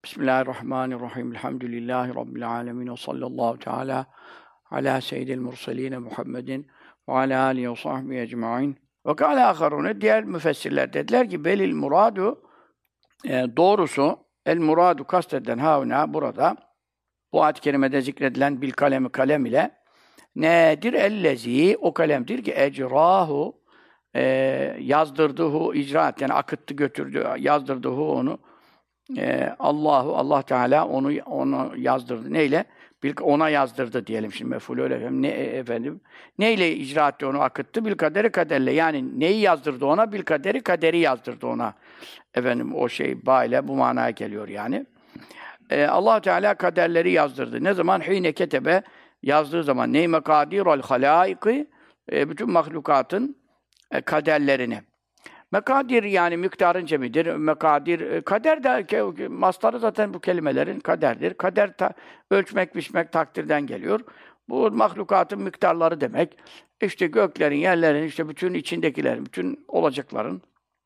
Bismillahirrahmanirrahim. Elhamdülillahi Rabbil alemin. Ve sallallahu teala ala seyyidil murseline Muhammedin ve ala alihi ve sahbihi ecma'in. Ve kâle âkharûne, diğer müfessirler dediler ki belil muradu, doğrusu el muradu kastedilen hauna burada bu ayet-i kerimede zikredilen bil kalemi kalem ile nedir? Ellezî, o kalemdir ki ecrahu, yazdırdıhu icraat, yani akıttı götürdü, yazdırdıhu onu. Allah Teala onu yazdırdı. Neyle? Ona yazdırdı diyelim şimdi mef'ulü öyle efendim. Efendim? Neyle icra etti, onu akıttı? Bil kaderi kaderle. Yani neyi yazdırdı ona? Bil kaderi kaderi yazdırdı ona. Efendim o şey ile bu manaya geliyor yani. Allah Teala kaderleri yazdırdı. Ne zaman? Hîne ketebe, yazdığı zaman. Ney mekadirul halâiki, bütün mahlukatın kaderlerini. Mekadir yani miktarın cemidir. Mekadir, kader de mastarı zaten bu kelimelerin kaderdir. Kader ölçmek, biçmek, takdirden geliyor. Bu mahlukatın miktarları demek. İşte göklerin, yerlerin, işte bütün içindekilerin, bütün olacakların,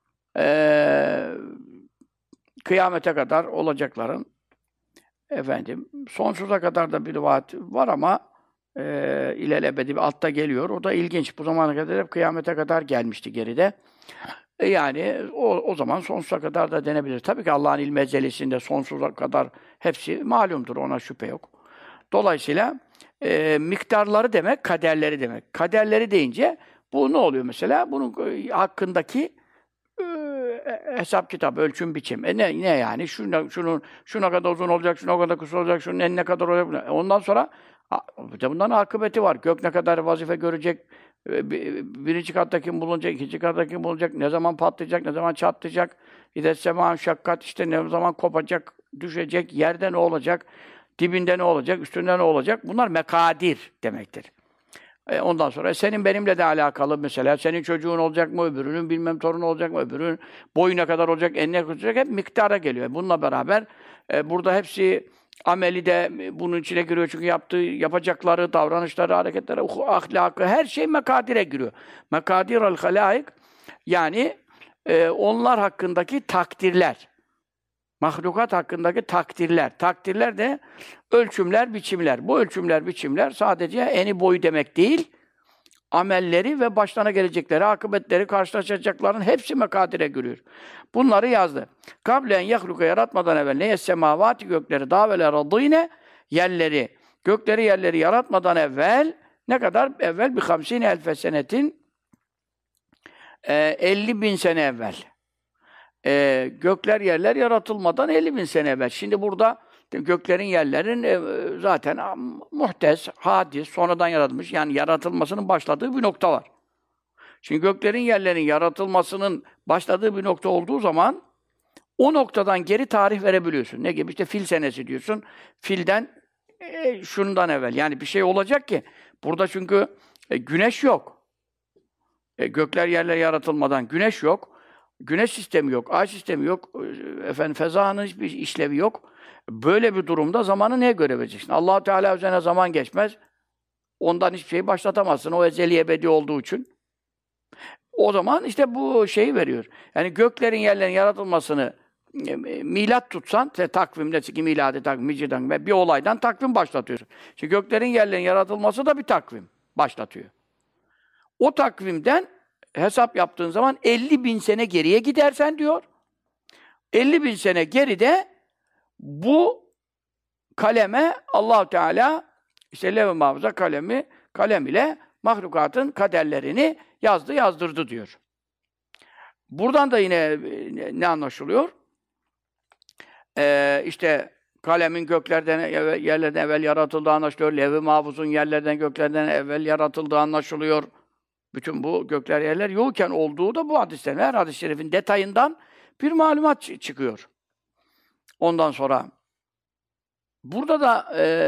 kıyamete kadar olacakların, efendim, sonsuza kadar da bir rivayet var ama ilelebedi altta geliyor. O da ilginç. Bu zamana kadar hep kıyamete kadar gelmişti geride. Yani o zaman sonsuza kadar da denebilir. Tabii ki Allah'ın ilmi ezelisinde sonsuza kadar hepsi malumdur, ona şüphe yok. Dolayısıyla miktarları demek, kaderleri demek. Kaderleri deyince bu ne oluyor mesela? Bunun hakkındaki hesap kitap, ölçüm biçim. Ne yani? Şuna kadar uzun olacak, şuna kadar kısa olacak, şunun enine kadar olacak. Ondan sonra bunların akıbeti var. Gök ne kadar vazife görecek, birinci katta kim bulunacak, ikinci katta kim bulunacak, ne zaman patlayacak, ne zaman çatlayacak, İdet semâ şakkat, işte ne zaman kopacak, düşecek, yerde ne olacak, dibinde ne olacak, üstünde ne olacak, bunlar mekadir demektir. Ondan sonra senin benimle de alakalı mesela, senin çocuğun olacak mı, öbürünün bilmem torunu olacak mı, öbürünün boyu ne kadar olacak, enine kadar olacak, hep miktara geliyor. Bununla beraber burada hepsi ameli de bunun içine giriyor çünkü yapacakları, davranışları, hareketleri, ahlakı, her şey mekadire giriyor. Mekadirel halaik, yani onlar hakkındaki takdirler. Mahlukat hakkındaki takdirler. Takdirler de ölçümler, biçimler. Bu ölçümler, biçimler sadece eni boyu demek değil, amelleri ve başlarına gelecekleri, akıbetleri, karşılaşacakların hepsi mekadire giriyor. Bunları yazdı. Kablen yahluka, yaratmadan evvel neye semavati, gökleri, dâvele radîne, yerleri, gökleri yerleri yaratmadan evvel, ne kadar evvel? Bi 50.000 senetin 50.000 sene evvel. Gökler yerler yaratılmadan 50.000 sene evvel. Şimdi burada göklerin yerlerin zaten muhtes, hadis, sonradan yaratılmış, yani yaratılmasının başladığı bir nokta var. Şimdi göklerin yerlerin yaratılmasının başladığı bir nokta olduğu zaman o noktadan geri tarih verebiliyorsun. Ne gibi? İşte fil senesi diyorsun. Filden şundan evvel. Yani bir şey olacak ki burada çünkü güneş yok. Gökler yerler yaratılmadan güneş yok. Güneş sistemi yok, ay sistemi yok, efendim fezanın hiçbir işlevi yok. Böyle bir durumda zamanı neye göre vereceksin? Allah Teala üzerine zaman geçmez. Ondan hiçbir şeyi başlatamazsın. O ezeli ebedi olduğu için. O zaman işte bu şeyi veriyor. Yani göklerin yerlerin yaratılmasını milat tutsan, takvimde ki miladi takvim, bir olaydan takvim başlatıyorsun. Şimdi göklerin yerlerin yaratılması da bir takvim başlatıyor. O takvimden hesap yaptığın zaman 50.000 sene geriye gidersen diyor. 50.000 sene geride bu kaleme Allah Teala işte Levh-i Mahfuz'a kalem ile mahlukatın kaderlerini yazdırdı diyor. Buradan da yine ne anlaşılıyor? İşte kalemin göklerden yerlerden evvel yaratıldığı anlaşılıyor. Levh-i Mahfuz'un yerlerden göklerden evvel yaratıldığı anlaşılıyor. Bütün bu gökler yerler yokken olduğu da bu hadislerin, her hadis-i şerifin detayından bir malumat çıkıyor. Ondan sonra burada da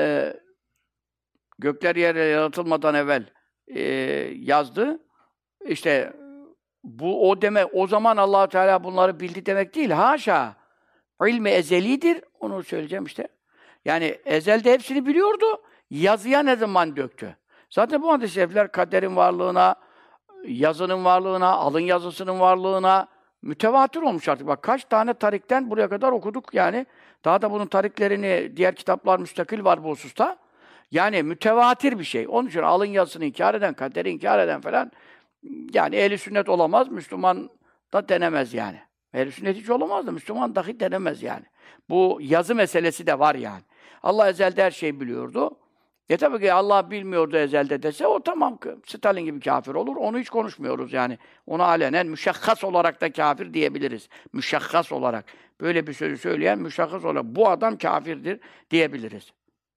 gökler yerler yaratılmadan evvel yazdı. İşte bu o zaman Allah Teala bunları bildi demek değil. Haşa. İlmi ezelidir. Onu söyleyeceğim işte. Yani ezelde hepsini biliyordu. Yazıya ne zaman döktü? Zaten bu hadis-i şerifler kaderin varlığına, yazının varlığına, alın yazısının varlığına, mütevatir olmuş artık. Bak kaç tane tarikten buraya kadar okuduk yani. Daha da bunun tariklerini, diğer kitaplar müstakil var bu hususta. Yani mütevatir bir şey. Onun için alın yazısını inkar eden, kaderi inkar eden falan yani ehli sünnet olamaz, Müslüman da denemez yani. Ehli sünnet hiç olamaz da Müslüman dahi denemez yani. Bu yazı meselesi de var yani. Allah ezelde her şeyi biliyordu. Tabii ki Allah bilmiyordu ezelde dese o tamam Stalin gibi kafir olur. Onu hiç konuşmuyoruz yani. Ona alenen müşahhas olarak da kafir diyebiliriz. Müşahhas olarak. Böyle bir sözü söyleyen müşahhas olarak bu adam kafirdir diyebiliriz.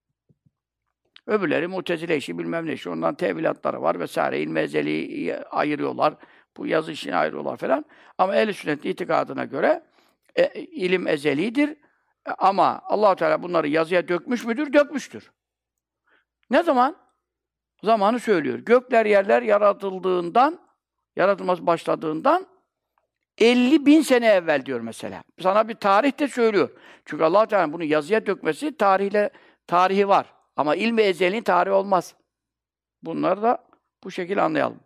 Öbürleri Mu'tezile işi bilmem ne işi. Ondan tevilatları var vesaire. İlmi ezeliyi ayırıyorlar. Bu yazı işini ayırıyorlar falan. Ama ehl-i sünnet itikadına göre ilim ezelidir. Ama Allah Teala bunları yazıya dökmüş müdür? Dökmüştür. Ne zaman? Zamanı söylüyor. Gökler yerler yaratılması başladığından 50.000 sene evvel diyor mesela. Sana bir tarih de söylüyor. Çünkü Allah Teala bunu yazıya dökmesi tarihi var. Ama ilmi ezelin tarihi olmaz. Bunları da bu şekilde anlayalım.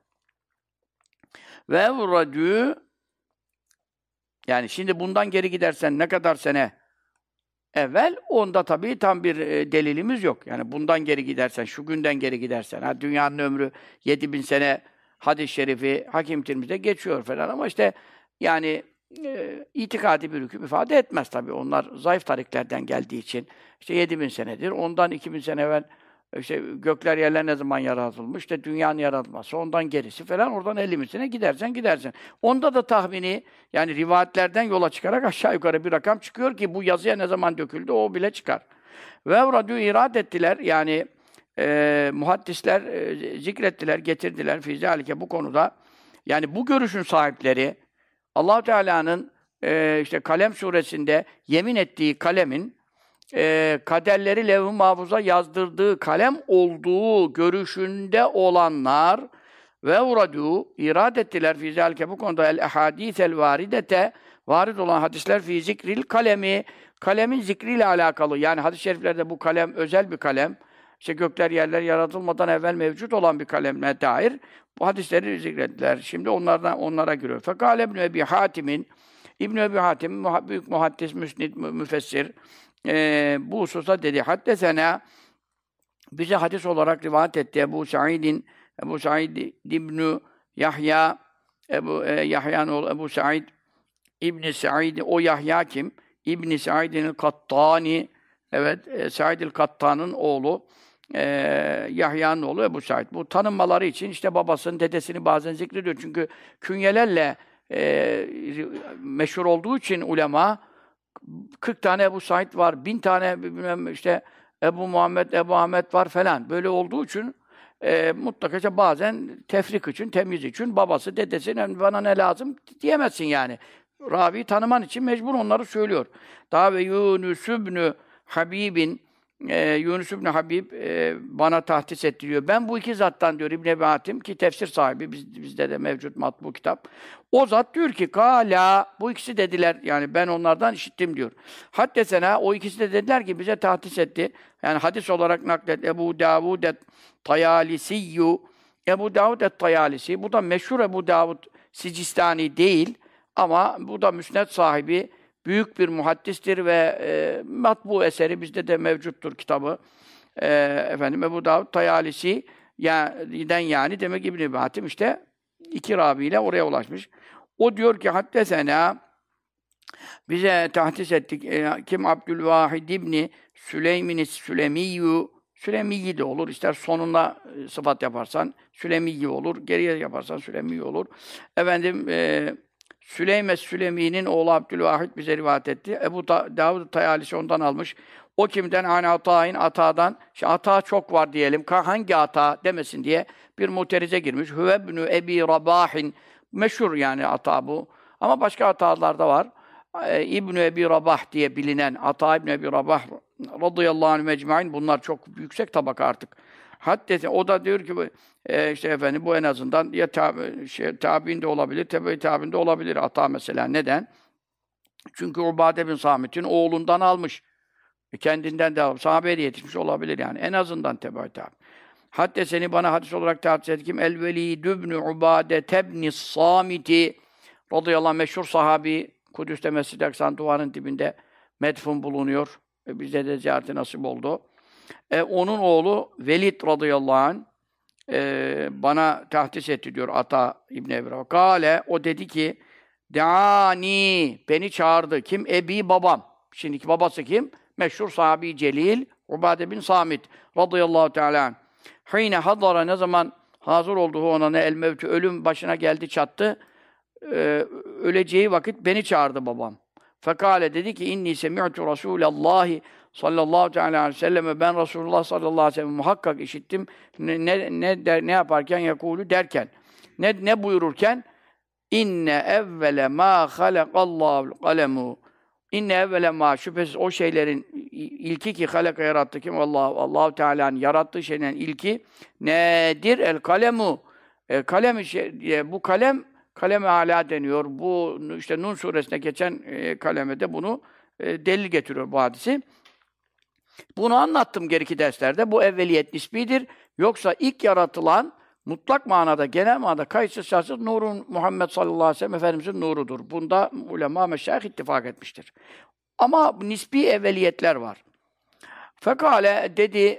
Ve vuracü yani şimdi bundan geri gidersen ne kadar sene evvel onda tabii tam bir delilimiz yok. Yani bundan geri gidersen, şu günden geri gidersen, dünyanın ömrü 7.000 sene hadis-i şerifi Hakim Tirmizi'de geçiyor falan ama işte yani itikadi bir hüküm ifade etmez tabii. Onlar zayıf tariklerden geldiği için işte 7.000 senedir. Ondan 2.000 sene evvel işte gökler yerler ne zaman yaratılmış? İşte dünyanın yaratılması, ondan gerisi falan oradan 50.000 sene gidersen. Onda da tahmini yani rivayetlerden yola çıkarak aşağı yukarı bir rakam çıkıyor ki bu yazıya ne zaman döküldü o bile çıkar. Ve radyu irad ettiler yani muhaddisler zikrettiler, getirdiler fizalike bu konuda. Yani bu görüşün sahipleri Allah Teala'nın işte Kalem suresinde yemin ettiği kalemin kaderleri levh-i mahfuza yazdırdığı kalem olduğu görüşünde olanlar ve uradu irad ettiler fi zalike bu konuda el ahadisel varidete varid olan hadisler fi zikril kalemin zikriyle alakalı. Yani hadis-i şeriflerde bu kalem özel bir kalem. İşte gökler yerler yaratılmadan evvel mevcut olan bir kalemle dair bu hadisleri zikrettiler. Şimdi onlara giriyor. Fekâle İbn-i Ebi Hatim'in İbn-i Hatim büyük muhaddis, müsnid, müfessir bu hususta dedi. Haddesena bize hadis olarak rivayet etti Ebu Said İbn Yahya Yahya'nın oğlu Ebu Said İbn Said o Yahya kim? İbn Said'in Kattani evet Said el-Kattan'ın oğlu Yahya'nın oğlu Ebu Said. Bu tanınmaları için işte babasının, dedesini bazen zikrediyor. Çünkü künyelerle meşhur olduğu için ulema 40 tane Ebu Said var, 1000 tane bilmem işte Ebu Muhammed, Ebu Ahmet var falan. Böyle olduğu için mutlaka bazen tefrik için, temyiz için babası, dedesi bana ne lazım diyemezsin yani. Ravi tanıman için mecbur onları söylüyor. Daha ve Yunus ibn Habib'in Yunus ibn Habib bana tahsis etti diyor. Ben bu iki zattan diyor İbn Ebi Hatim ki tefsir sahibi bizde de mevcut matbu kitap. O zat diyor ki kâlâ bu ikisi dediler yani ben onlardan işittim diyor. Haddesena o ikisi de dediler ki bize tahsis etti. Yani hadis olarak naklet Ebu Davud et-Tayalisiyyü Ebu Davud et-Tayalisi bu da meşhur Ebu Davud Sicistani değil ama bu da müsned sahibi büyük bir muhaddistir ve matbu eseri bizde de mevcuttur kitabı. Ebu Davud Tayalisi yani demek İbn Ebi Hatim işte iki raviyle oraya ulaşmış. O diyor ki haddesena bize tahdis ettik kim Abdülvahid İbni Süleymin Sülemiyyü Sülemiyi de olur. İster sonuna sıfat yaparsan Sülemiyi olur. Geriye yaparsan Sülemiyi olur. Süleymes Sülemi'nin oğlu Abdülvahid bize rivayet etti. Ebu Davud Tayalisi ondan almış. O kimden? Ata'dan. Şimdi ata çok var diyelim. Hangi ata demesin diye bir muterize girmiş. Hüvebnü Ebi Rabahin. Meşhur yani ata bu. Ama başka atalar da var. İbn Ebi Rabah diye bilinen Ata İbn Ebi Rabah radıyallahu anh mecmaîn bunlar çok yüksek tabaka artık. Hatta o da diyor ki işte efendim bu en azından ya tabi'in de olabilir, tebe-i tabi'in de olabilir Ata mesela. Neden? Çünkü Ubade bin Samit'in oğlundan almış. Kendinden de sahabeye yetişmiş olabilir yani. En azından tebe-i tabi. Hatta seni bana hadis olarak tahsis etti kim? El-Velid ibn Ubade tebni Samiti radıyallahu anh meşhur sahabi, Kudüs'te Mescid-i Aksa'nın duvarın dibinde medfun bulunuyor. Bize de ziyareti nasip oldu. Onun oğlu Velid radıyallahu anh bana tahdis etti diyor Ata İbn Ebi. Kale, o dedi ki Deani, beni çağırdı. Kim? Ebi, babam. Şimdiki babası kim? Meşhur sahabi celil Ubade bin Samit radıyallahu teala anh. Hine hadara, ne zaman hazır olduğu ona ne el mevtü, ölüm başına geldi çattı. Öleceği vakit beni çağırdı babam. Fekale, dedi ki inni semi'tu Rasulallahi sallallahu aleyhi ve selleme, ben Resulullah sallallahu aleyhi ve sellem muhakkak işittim. Ne yaparken, yakulu derken, ne buyururken, inne evvele ma halakallahu kalemu, inne evvele ma, şüphesiz o şeylerin ilki ki halaka yarattı kim? Allahu Teala'nın yarattığı şeylerin ilki nedir? El kalemu. Bu kalem-i âlâ deniyor. Bu işte Nun suresine geçen kaleme de bunu delil getiriyor bu hadisi. Bunu anlattım geriki derslerde. Bu evveliyet nisbidir. Yoksa ilk yaratılan mutlak manada, genel manada kayıtsız şartsız nurun Muhammed sallallahu aleyhi ve sellem Efendimiz'in nurudur. Bunda ulema meşayih ittifak etmiştir. Ama nisbi evveliyetler var. Fekale dedi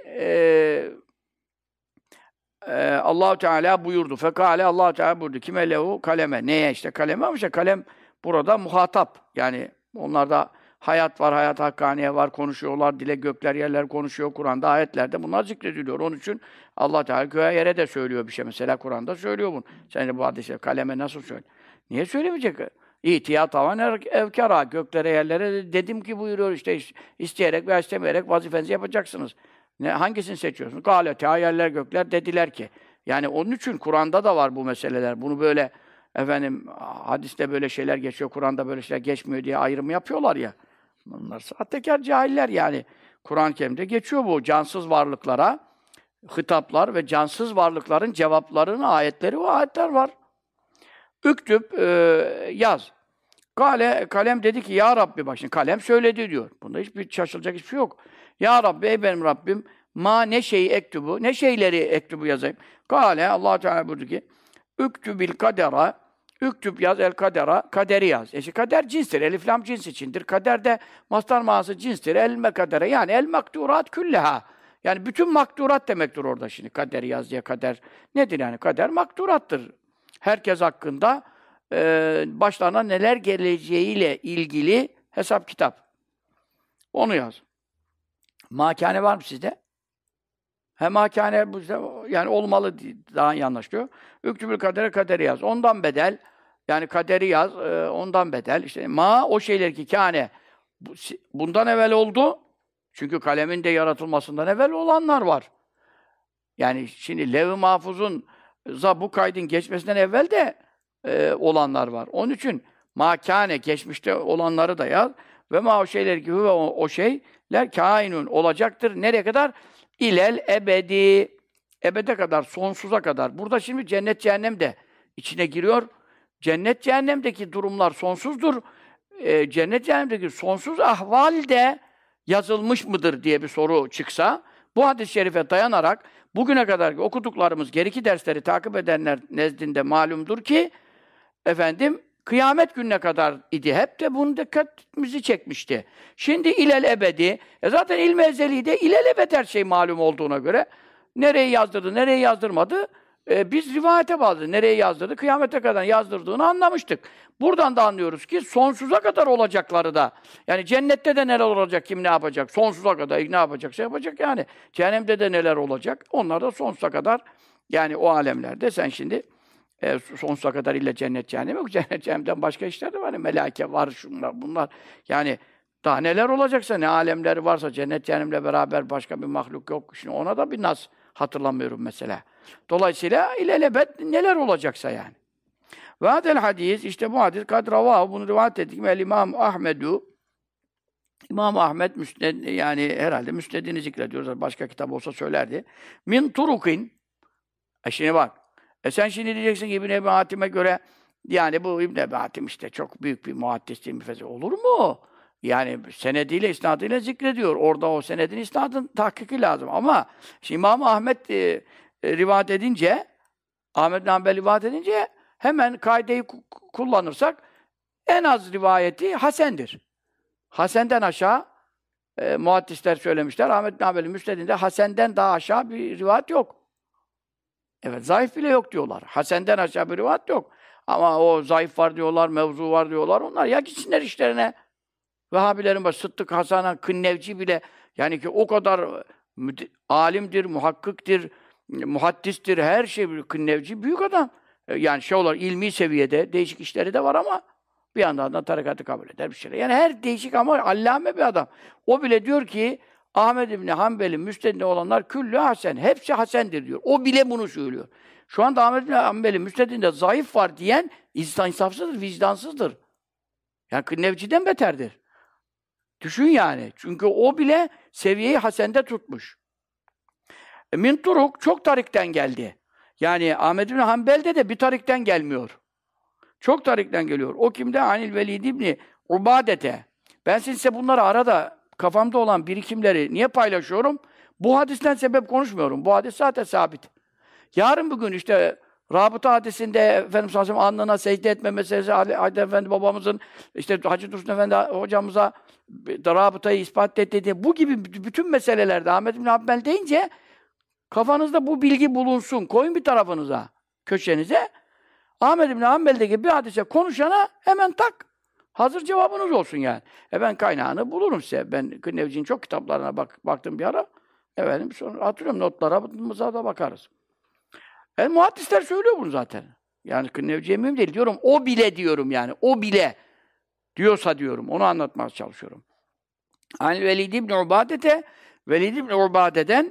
Allah-u Teala buyurdu. Fekale Allah-u Teala buyurdu. Kime lehu? Kaleme. Neye işte kaleme? Ama işte kalem burada muhatap. Yani onlarda hayat var, hayat hakkaniye var, konuşuyorlar, dile gökler yerler konuşuyor. Kur'an'da ayetlerde bunlar zikrediliyor. Onun için Allah Teala göğe yere de söylüyor bir şey. Mesela Kur'an'da söylüyor bunu. Sen de bu hadise kaleme nasıl söyle? Niye söylemeyecek? İhtiyat tavan evkara. Göklere yerlere dedim ki buyuruyor işte isteyerek veya istemeyerek vazifenizi yapacaksınız. Hangisini seçiyorsunuz? Gâlete, yerler gökler dediler ki. Yani onun için Kur'an'da da var bu meseleler. Bunu böyle hadiste böyle şeyler geçiyor, Kur'an'da böyle şeyler geçmiyor diye ayrım yapıyorlar ya. Bunlar sahtekâr cahiller yani. Kur'an-ı Kerim'de geçiyor bu. Cansız varlıklara hitaplar ve cansız varlıkların cevaplarının ayetleri ve ayetler var. Üktüp yaz. Kalem dedi ki ya Rabbi, bak şimdi kalem söyledi diyor. Bunda hiçbir şaşılacak hiçbir şey yok. Ya Rabbi, ey benim Rabbim, ne şeyi ektubu, ne şeyleri ektubu yazayım. Allah Teala buyurdu ki üktübil kadera, üktüb yaz el kadera, kaderi yaz. Kader cinstir, elif lam cins içindir. Kader de mastar manası cinstir. El mekadere, yani el makdurat külleha. Yani bütün makdurat demektir orada şimdi. Kaderi yaz diye kader nedir yani? Kader makdurattır. Herkes hakkında başlarına neler geleceğiyle ilgili hesap kitap. Onu yaz. Makane var mı sizde? Makane bu yani olmalı daha iyi anlaşılıyor. Üktübül kadere, kaderi yaz. Ondan bedel, yani kaderi yaz, ondan bedel. İşte o şeyler ki kâne bundan evvel oldu. Çünkü kalemin de yaratılmasından evvel olanlar var. Yani şimdi Lev-i Mahfuz'un bu kaydın geçmesinden evvel de olanlar var. Onun için makane geçmişte olanları da yaz. Ve o şeyler ki o şeyler kainun olacaktır. Nereye kadar? İlel ebedi. Ebede kadar, sonsuza kadar. Burada şimdi cennet cehennem de içine giriyor. Cennet cehennemdeki durumlar sonsuzdur. Cennet cehennemdeki sonsuz ahval de yazılmış mıdır diye bir soru çıksa, bu hadis-i şerife dayanarak bugüne kadar okuduklarımız, geriki dersleri takip edenler nezdinde malumdur ki kıyamet gününe kadar idi. Hep de bunun dikkatimizi çekmişti. Şimdi ilel ebedi, zaten ilm-i ezeli'de ilel ebed her şey malum olduğuna göre nereyi yazdırdı, nereyi yazdırmadı, biz rivayete bağlı. Nereye yazdırdı? Kıyamete kadar yazdırdığını anlamıştık. Buradan da anlıyoruz ki sonsuza kadar olacakları da. Yani cennette de neler olacak, kim ne yapacak? Sonsuza kadar ne yapacaksa yapacak yani. Cehennemde de neler olacak? Onlar da sonsuza kadar, yani o alemlerde sen şimdi sonsuza kadar illa cennet cehennem yok. Cennet cehennemden başka işler de var. Meleke var, şunlar, bunlar. Yani daha neler olacaksa, ne alemleri varsa cennet cehennemle beraber başka bir mahluk yok. Şimdi ona da bir nas hatırlamıyorum mesela. Dolayısıyla ilelebet neler olacaksa yani. Ve hadel hadis, işte bu hadis kadravahu, bunu rivayet ettik. İmam Ahmedu, İmam Ahmed müsned, yani herhalde müsnedini zikrediyoruz. Başka kitap olsa söylerdi. Min turukin. Şimdi bak. Sen şimdi diyeceksin ki İbn Ebi Hatim'e göre, yani bu İbn Ebi Hatim işte çok büyük bir muhaddis, müfessir olur mu? Yani senediyle, isnadıyla zikrediyor. Orada o senedin, isnadın tahkiki lazım. Ama şimdi İmam Ahmed rivayet edince, Ahmed bin Hanbel rivayet edince hemen kaideyi kullanırsak en az rivayeti hasendir. Hasen'den aşağı muhaddisler söylemişler. Ahmed bin Hanbel'in Müsned'inde Hasen'den daha aşağı bir rivayet yok. Evet, zayıf bile yok diyorlar. Hasen'den aşağı bir rivayet yok. Ama o zayıf var diyorlar, mevzu var diyorlar. Onlar ya gitsinler işlerine. Vehhabilerin başı Sıddık Hasan Kınnevci bile yani ki o kadar alimdir, muhakkıktır, muhaddistir, her şey Kınnevci büyük adam. Yani şey olarak ilmi seviyede değişik işleri de var ama bir yandan da tarikatı kabul eder bir şey. Yani her değişik ama allame bir adam. O bile diyor ki Ahmed İbni Hanbel'in müstedinde olanlar küllü hasen. Hepsi hasendir diyor. O bile bunu söylüyor. Şu anda Ahmed İbni Hanbel'in müstedinde zayıf var diyen insafsızdır, vicdansızdır. Yani Kınnevci'den beterdir. Düşün yani. Çünkü o bile seviyeyi hasende tutmuş. Min turuk çok tarikten geldi. Yani Ahmed bin Hanbel'de de bir tarikten gelmiyor. Çok tarikten geliyor. O kimde? Anil Velid İbni Ubadete. Ben size bunları arada kafamda olan birikimleri niye paylaşıyorum? Bu hadisten sebep konuşmuyorum. Bu hadis zaten sabit. Yarın bugün işte Rabıta hadisinde Efendimiz sallallahu aleyhi ve sellem alnına secde etme meselesi, Ali Efendi babamızın, işte Hacı Dursun Efendi hocamıza rabıtayı ispat etti diye, bu gibi bütün meselelerde Ahmed bin Hanbel deyince kafanızda bu bilgi bulunsun. Koyun bir tarafınıza, köşenize. Ahmed bin Hanbel'deki bir hadise konuşana hemen tak. Hazır cevabınız olsun yani. Ben kaynağını bulurum size. Ben Kınnevci'nin çok kitaplarına baktım bir ara. Efendim sonra hatırlıyorum, notlarımıza da bakarız. Muhaddisler söylüyor bunu zaten. Yani Kınnevci'ye mühim değil diyorum. O bile diyorum yani. O bile diyorsa diyorum. Onu anlatmaya çalışıyorum. Hani Velid ibn Ubadete, Velid ibn Ubade'den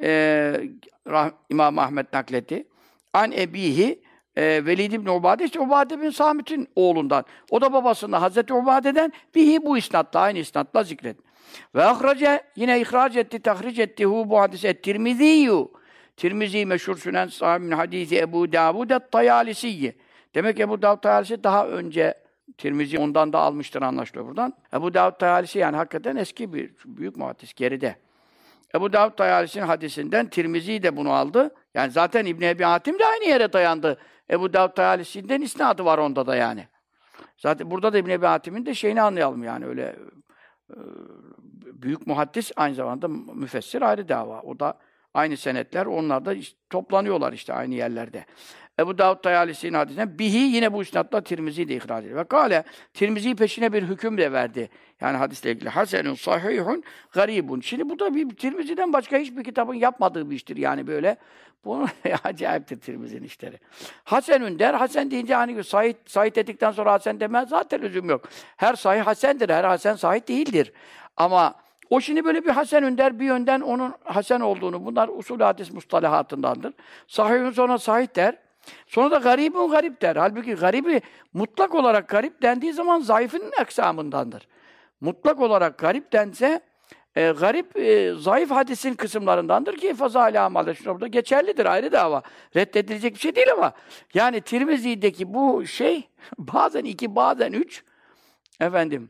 İmam Ahmed nakletti. An ebihi Velid ibn Ubade, işte Ubade bin Samit'in oğlundan. O da babasından Hazreti Ubade'den bihi bu isnatla, aynı isnatla zikret. Ve ahrace, yine ihraç etti, tahric etti bu hadise Tirmizi'yu. Tirmizi meşhur sünen sahibinin hadisi Ebu Davud et-Tayalisi'yi. Demek Ebu Davud Tayalisi daha önce Tirmizi ondan da almıştır anlaşılıyor buradan. Ebu Davud Tayalisi yani hakikaten eski bir büyük muhaddis, geride. Ebu Davud Tayalisi'nin hadisinden Tirmizi de bunu aldı. Yani zaten İbn Ebi Hatim de aynı yere dayandı. Ebu Davud Tayalisi'nden isnadı var onda da yani. Zaten burada da İbn Ebi Hatim'in de şeyini anlayalım yani öyle büyük muhaddis aynı zamanda müfessir ayrı dava. O da aynı senetler, onlar da toplanıyorlar işte aynı yerlerde. Ebu Davud Tayalisi'nin hadisine bihi yine bu isnatla Tirmizi de ihraç ediyor. Ve kâle Tirmizi peşine bir hüküm de verdi. Yani hadisle ilgili hasenun sahihun garibun. Şimdi bu da bir Tirmizi'den başka hiçbir kitabın yapmadığı bir iştir yani böyle. Bu acayiptir Tirmizi'nin işleri. Hasenun der. Hasen deyince hani sahih dedikten sonra hasen demez zaten lüzum yok. Her sahih hasendir. Her hasen sahih değildir. Ama o şimdi böyle bir hasenün der, bir yönden onun hasen olduğunu, bunlar usul hadis mustalahatındandır. Sahihun sonra sahih der. Sonra da garibun garip der. Halbuki garibi mutlak olarak garip dendiği zaman zayıfın eksamındandır. Mutlak olarak garip dense garip zayıf hadisin kısımlarındandır ki fazâ-i amalde şurada geçerlidir, ayrı dava. Reddedilecek bir şey değil ama yani Tirmizi'deki bu şey bazen 2 bazen 3 efendim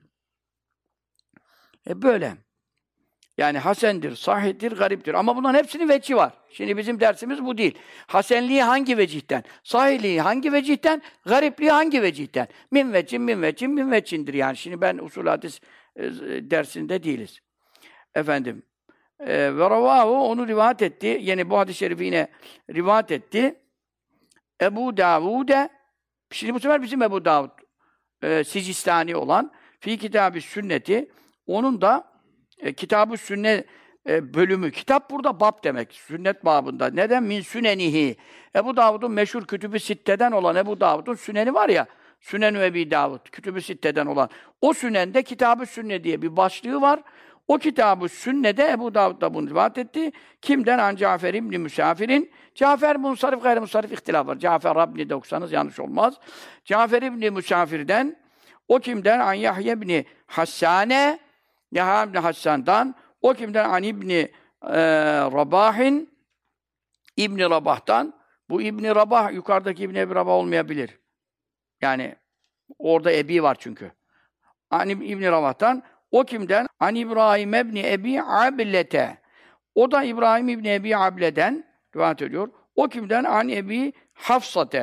böyle. Yani hasendir, sahihtir, gariptir. Ama bunların hepsinin vecihi var. Şimdi bizim dersimiz bu değil. Hasenliği hangi vecihten? Sahihliği hangi vecihten? Garipliği hangi vecihten? Min vecin, min vecin, min vecindir yani. Şimdi ben usul hadis dersinde değiliz. Efendim. Ve ravahu onu rivayet etti. Yani bu hadis-i şerifi yine rivayet etti. Ebu Davud'e, şimdi bu sefer bizim Ebu Davud Sicistani olan Fi Kitab-ı Sünneti, onun da Kitab-ı Sünnet bölümü. Kitap burada bab demek. Sünnet babında. Neden? Min sünenihi. Ebu Davud'un meşhur Kütüb-i Sitte'den olan Ebu Davud'un süneni var ya. Sünen-i Ebi Davud. Kütüb-i Sitte'den olan. O sünende Kitab-ı Sünne diye bir başlığı var. O Kitab-ı Sünne'de Ebu Davud da bunu rivayet etti. Kimden? An Cafer İbni Müsafir'in. Cafer munsarif gayri munsarif ihtilaf var. Cafer Rabni de okusanız yanlış olmaz. Cafer İbni Müsafir'den. O kimden? An Yahya İbni Hassane. Yahya İbni Hassan'dan. O kimden? An İbni Rabah'in. İbni Rabah'tan. Bu İbni Rabah, yukarıdaki İbni Ebi Rabah olmayabilir. Yani orada Ebi var çünkü. An İbni Rabah'tan. O kimden? An İbrahim İbni Ebi Ablete. O da İbrahim İbni Ebi Able'den rivayet ediyor. O kimden? An Ebi Hafsate.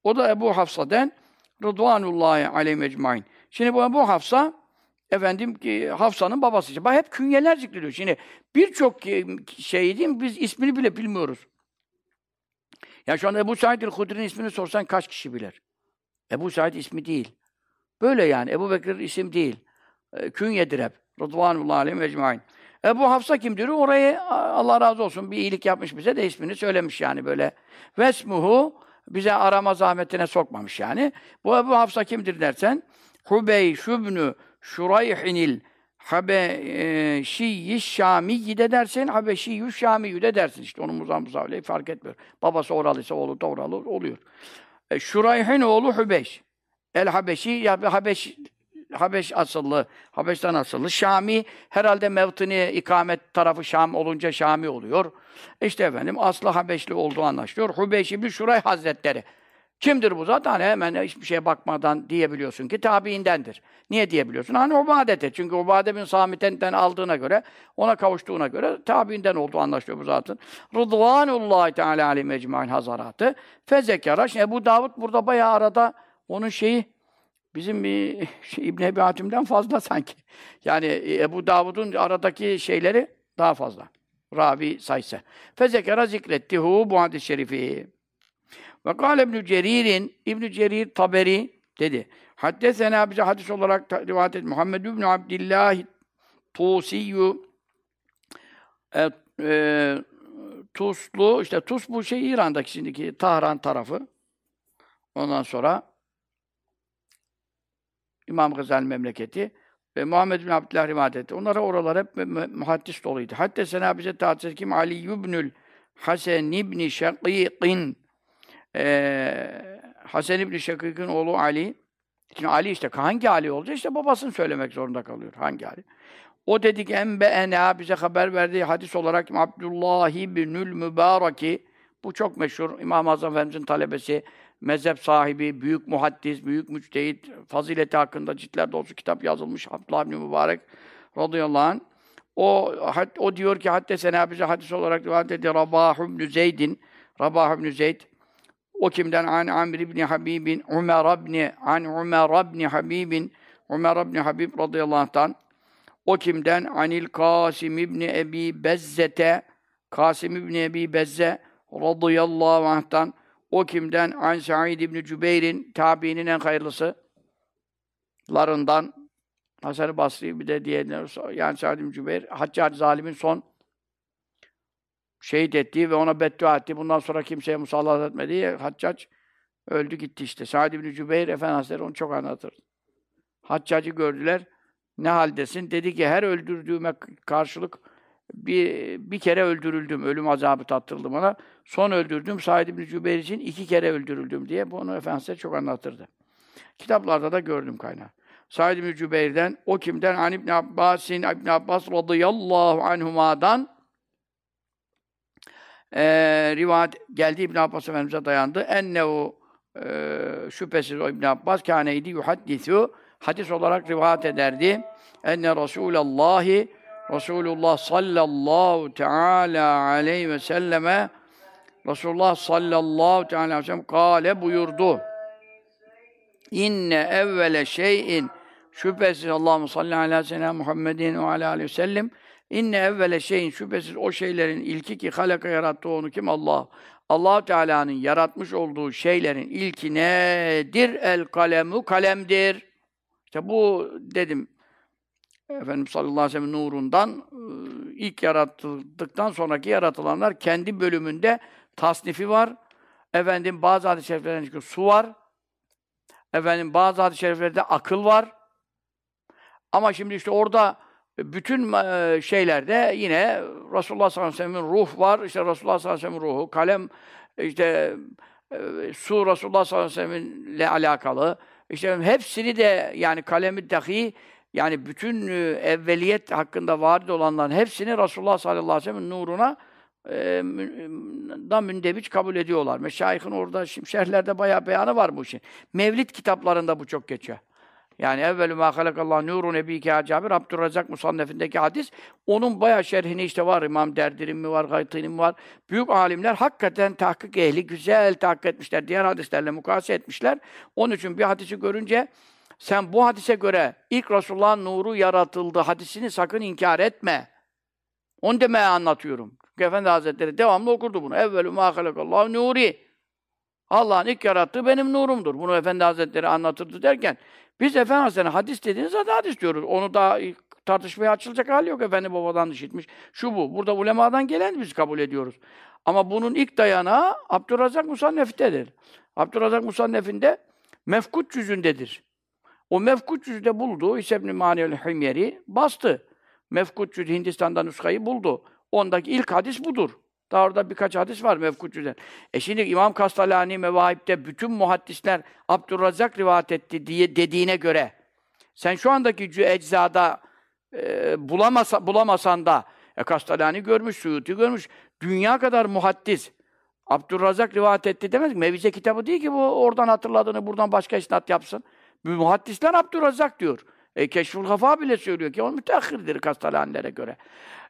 O da Ebu Hafsa'den Rıdvanullahi aleyhi ecmaîn. Şimdi bu Ebu Hafsa efendim ki Hafsa'nın babası. Bak hep künyeler zikrediyor. Şimdi birçok şey diyeyim biz ismini bile bilmiyoruz. Ya şu anda Ebu Said el-Hudri'nin ismini sorsan kaç kişi bilir? Ebu Said ismi değil. Böyle yani. Ebu Bekir isim değil. Künyedir hep. Rıdvanullahi aleyhi ecmaîn. Ebu Hafsa kimdir? Orayı Allah razı olsun bir iyilik yapmış bize de ismini söylemiş yani böyle. Vesmuhu bize arama zahmetine sokmamış yani. Bu Ebu Hafsa kimdir dersen Hubeyş ibn Şurayhinil Habeşiyyi Şamiyyi de dersin, Habeşiyyi Şamiyyi de dersin. İşte onun muzamuzavleyi fark etmiyor. Babası oralıysa oğlu da oralı oluyor. Şurayhin oğlu Hubeyş. El Habeşi ya Habeş asıllı, Habeş'ten asıllı. Şami herhalde mevtini ikamet tarafı Şam olunca Şami oluyor. İşte efendim aslı Habeşli olduğu anlaşılıyor. Hubeyş ibn Şuray Hazretleri. Kimdir bu zaten? Hani hemen hiçbir şeye bakmadan diyebiliyorsun ki tabiindendir. Niye diyebiliyorsun? Hani Ubadete. Çünkü Ubade bin Samit'ten aldığına göre, ona kavuştuğuna göre tabiinden olduğu anlaşılıyor bu zaten. Rıdvanullahi Teala aleyhi ecmaîn hazaratı. Fezekara. Şimdi Ebu Davud burada bayağı arada onun şeyi bizim İbn Ebi Hatim'den fazla sanki. Yani Ebu Davud'un aradaki şeyleri daha fazla. Ravi sayısı. Fezekara zikrettihu bu hadis-i şerifi. Ve kâle İbn-i Cerir'in, İbn-i Cerir Taberi dedi. Haddesena bize hadis olarak rivayet et. Muhammed ibn Abdillah Tusiyyü Tuslu, işte Tus bu şey İran'daki şimdiki Tahran tarafı. Ondan sonra İmam Gazali memleketi ve Muhammed bin Abdillah rivayet etti. Onlara oralar hep muhaddis doluydu. Haddesena bize tahsis kim Ali ibnül Hasan ibn Şakîk'in Hasan ibn Şakîk'in oğlu Ali. Şimdi Ali işte hangi Ali olacak? İşte babasını söylemek zorunda kalıyor. Hangi Ali? O dedi ki enbe'ena bize haber verdiği hadis olarak Abdullah ibnül Mübareki. Bu çok meşhur. İmam-ı Azam Efendimiz'in talebesi, mezhep sahibi, büyük muhaddis, büyük müçtehit, fazileti hakkında ciltler dolusu kitap yazılmış Abdullah ibn Mübarek radıyallahu anh. O diyor ki haddesena bize hadis olarak rivayet etti Rabah ibn Zeyd'in. Rabah ibn Zeyd. O kimden? An Amr ibn Habib'in, Umar ibn Habib'in, Umar ibn Habib radıyallahu anh'tan. O kimden? Anil Kasim ibn Ebi Bezzete, Kasim ibn Ebi Bezze radıyallahu anh'tan. O kimden? An Sa'id ibn Cübeyr'in, tabiinin en hayırlısılarından. Hasan-ı Basri bir de diğerler, yani Sa'id ibn Cübeyr, Haccac zalimin son şehit ettiği ve ona beddua ettiği, bundan sonra kimseye musallat etmediği Haccac öldü gitti işte. Sa'id ibn Cübeyr Efendi Hazretleri onu çok anlatır. Haccac'ı gördüler. Ne haldesin? Dedi ki her öldürdüğüme karşılık bir kere öldürüldüm. Ölüm azabı tattırıldı bana. Son öldürdüm Sa'id ibn Cübeyr için 2 kere öldürüldüm diye bunu Efendimiz çok anlatırdı. Kitaplarda da gördüm kaynağı. Sa'id ibn Cübeyr'den, o kimden? An İbn Abbas'in, İbn Abbas radıyallahu anhuma'dan rivayet geldi. İbn Abbas Efendimiz'e dayandı. Ennehu şüphesiz o İbn Abbas kâneydi yuhaddisu hadis olarak rivayet ederdi. Enne Resulullah sallallahu teala aleyhi ve selleme Resulullah sallallahu teala aleyhi ve sellem kâle buyurdu. İnne evvele şeyin şüphesiz Allahumme salli ala seyyidina Muhammedin ve ala aleyhi ve sellem inne evvele şeyin şüphesiz o şeylerin ilki ki halaka yarattı onu kim? Allah. Allah Teala'nın yaratmış olduğu şeylerin ilki nedir? El kalemu kalemdir. İşte bu dedim Efendimiz sallallahu aleyhi ve sellem nurundan ilk yaratıldıktan sonraki yaratılanlar kendi bölümünde tasnifi var. Efendim bazı hadis-i şeriflerinde su var. Efendim bazı hadis-i şeriflerde akıl var. Ama şimdi işte orada bütün şeylerde yine Resulullah sallallahu aleyhi ve sellem'in ruh var. İşte Resulullah sallallahu aleyhi ve sellem'in ruhu, kalem, işte su Resulullah sallallahu aleyhi ve sellem'le alakalı. İşte hepsini de yani kalemi dahi yani bütün evveliyet hakkında varid olanların hepsini Resulullah sallallahu aleyhi ve sellem'in nuruna da mündeviç kabul ediyorlar. Meşayihin orada şerhlerde bayağı beyanı var bu işin. Mevlid kitaplarında bu çok geçiyor. Yani evvelü mâ halakallahu nûru nebîke ya Cabir, Abdurrezzak Musannef'indeki hadis. Onun bayağı şerhini işte var. İmam Derdir'in mi var, Gaytî'nin mi var. Büyük alimler hakikaten tahkik ehli güzel tahkik etmişler. Diğer hadislerle mukayese etmişler. Onun için bir hadisi görünce sen bu hadise göre ilk Resulullah'ın nuru yaratıldı hadisini sakın inkar etme. Onu demeye anlatıyorum. Çünkü Efendi Hazretleri devamlı okurdu bunu. Evvelü mâ halakallahu nûri. Allah'ın ilk yarattığı benim nurumdur. Bunu Efendi Hazretleri anlatırdı derken biz Efendi Hazretleri hadis dediğiniz zaman hadis diyoruz. Onu daha tartışmaya açılacak hali yok. Efendi babadan işitmiş. Şu bu. Burada ulemadan gelen biz kabul ediyoruz. Ama bunun ilk dayanağı Abdurrezzak Musannef'tedir. Abdurrezzak Musannef'inde Mefkut cüzündedir. O Mefkut cüzde bulduğu İsa ibn-i Himyeri bastı. Mefkut cüzü Hindistan'da nuskayı buldu. Ondaki ilk hadis budur. Daha orada birkaç hadis var Mefkut cüzden. Şimdi İmam Kastalani Mevahib'de bütün muhaddisler Abdurrezzak rivayet etti diye dediğine göre sen şu andaki eczada bulamasan da Kastalani görmüş, Suyuti görmüş. Dünya kadar muhaddis Abdurrezzak rivayet etti demez mi? Mevize kitabı değil ki bu oradan hatırladığını buradan başka isnat yapsın. Muhaddisler Abdurrezzak diyor. Keşful Gafâ bile söylüyor ki o müteahhirdir Kastalanilere göre.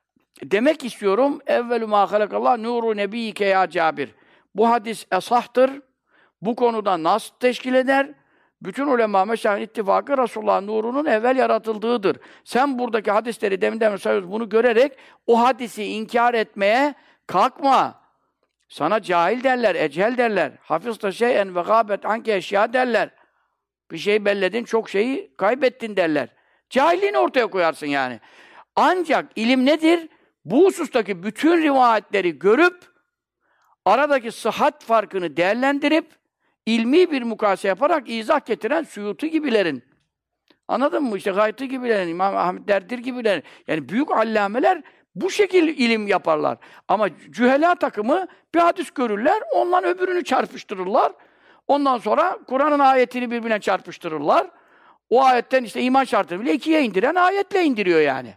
Demek istiyorum, evvelü mâ halakallah nûru nebîke ya Cabir. Bu hadis esahtır. Bu konuda nas teşkil eder. Bütün ulema meşâhin ittifakı Resulullah'ın nurunun evvel yaratıldığıdır. Sen buradaki hadisleri deminden sayıyoruz bunu görerek o hadisi inkar etmeye kalkma. Sana cahil derler, ecel derler. Hafızta şeyen ve gâbet anke eşya derler. Bir şey belledin, çok şeyi kaybettin derler. Cahilliğini ortaya koyarsın yani. Ancak ilim nedir? Bu husustaki bütün rivayetleri görüp, aradaki sıhhat farkını değerlendirip, ilmi bir mukayese yaparak izah getiren Suyuti gibilerin, anladın mı? İşte Gaytî gibilerin, İmam Ahmed Derdir gibilerin, yani büyük allameler bu şekilde ilim yaparlar. Ama cühela takımı bir hadis görürler, ondan öbürünü çarpıştırırlar. Ondan sonra Kur'an'ın ayetini birbirine çarpıştırırlar. O ayetten işte iman şartını bile ikiye indiren ayetle indiriyor yani.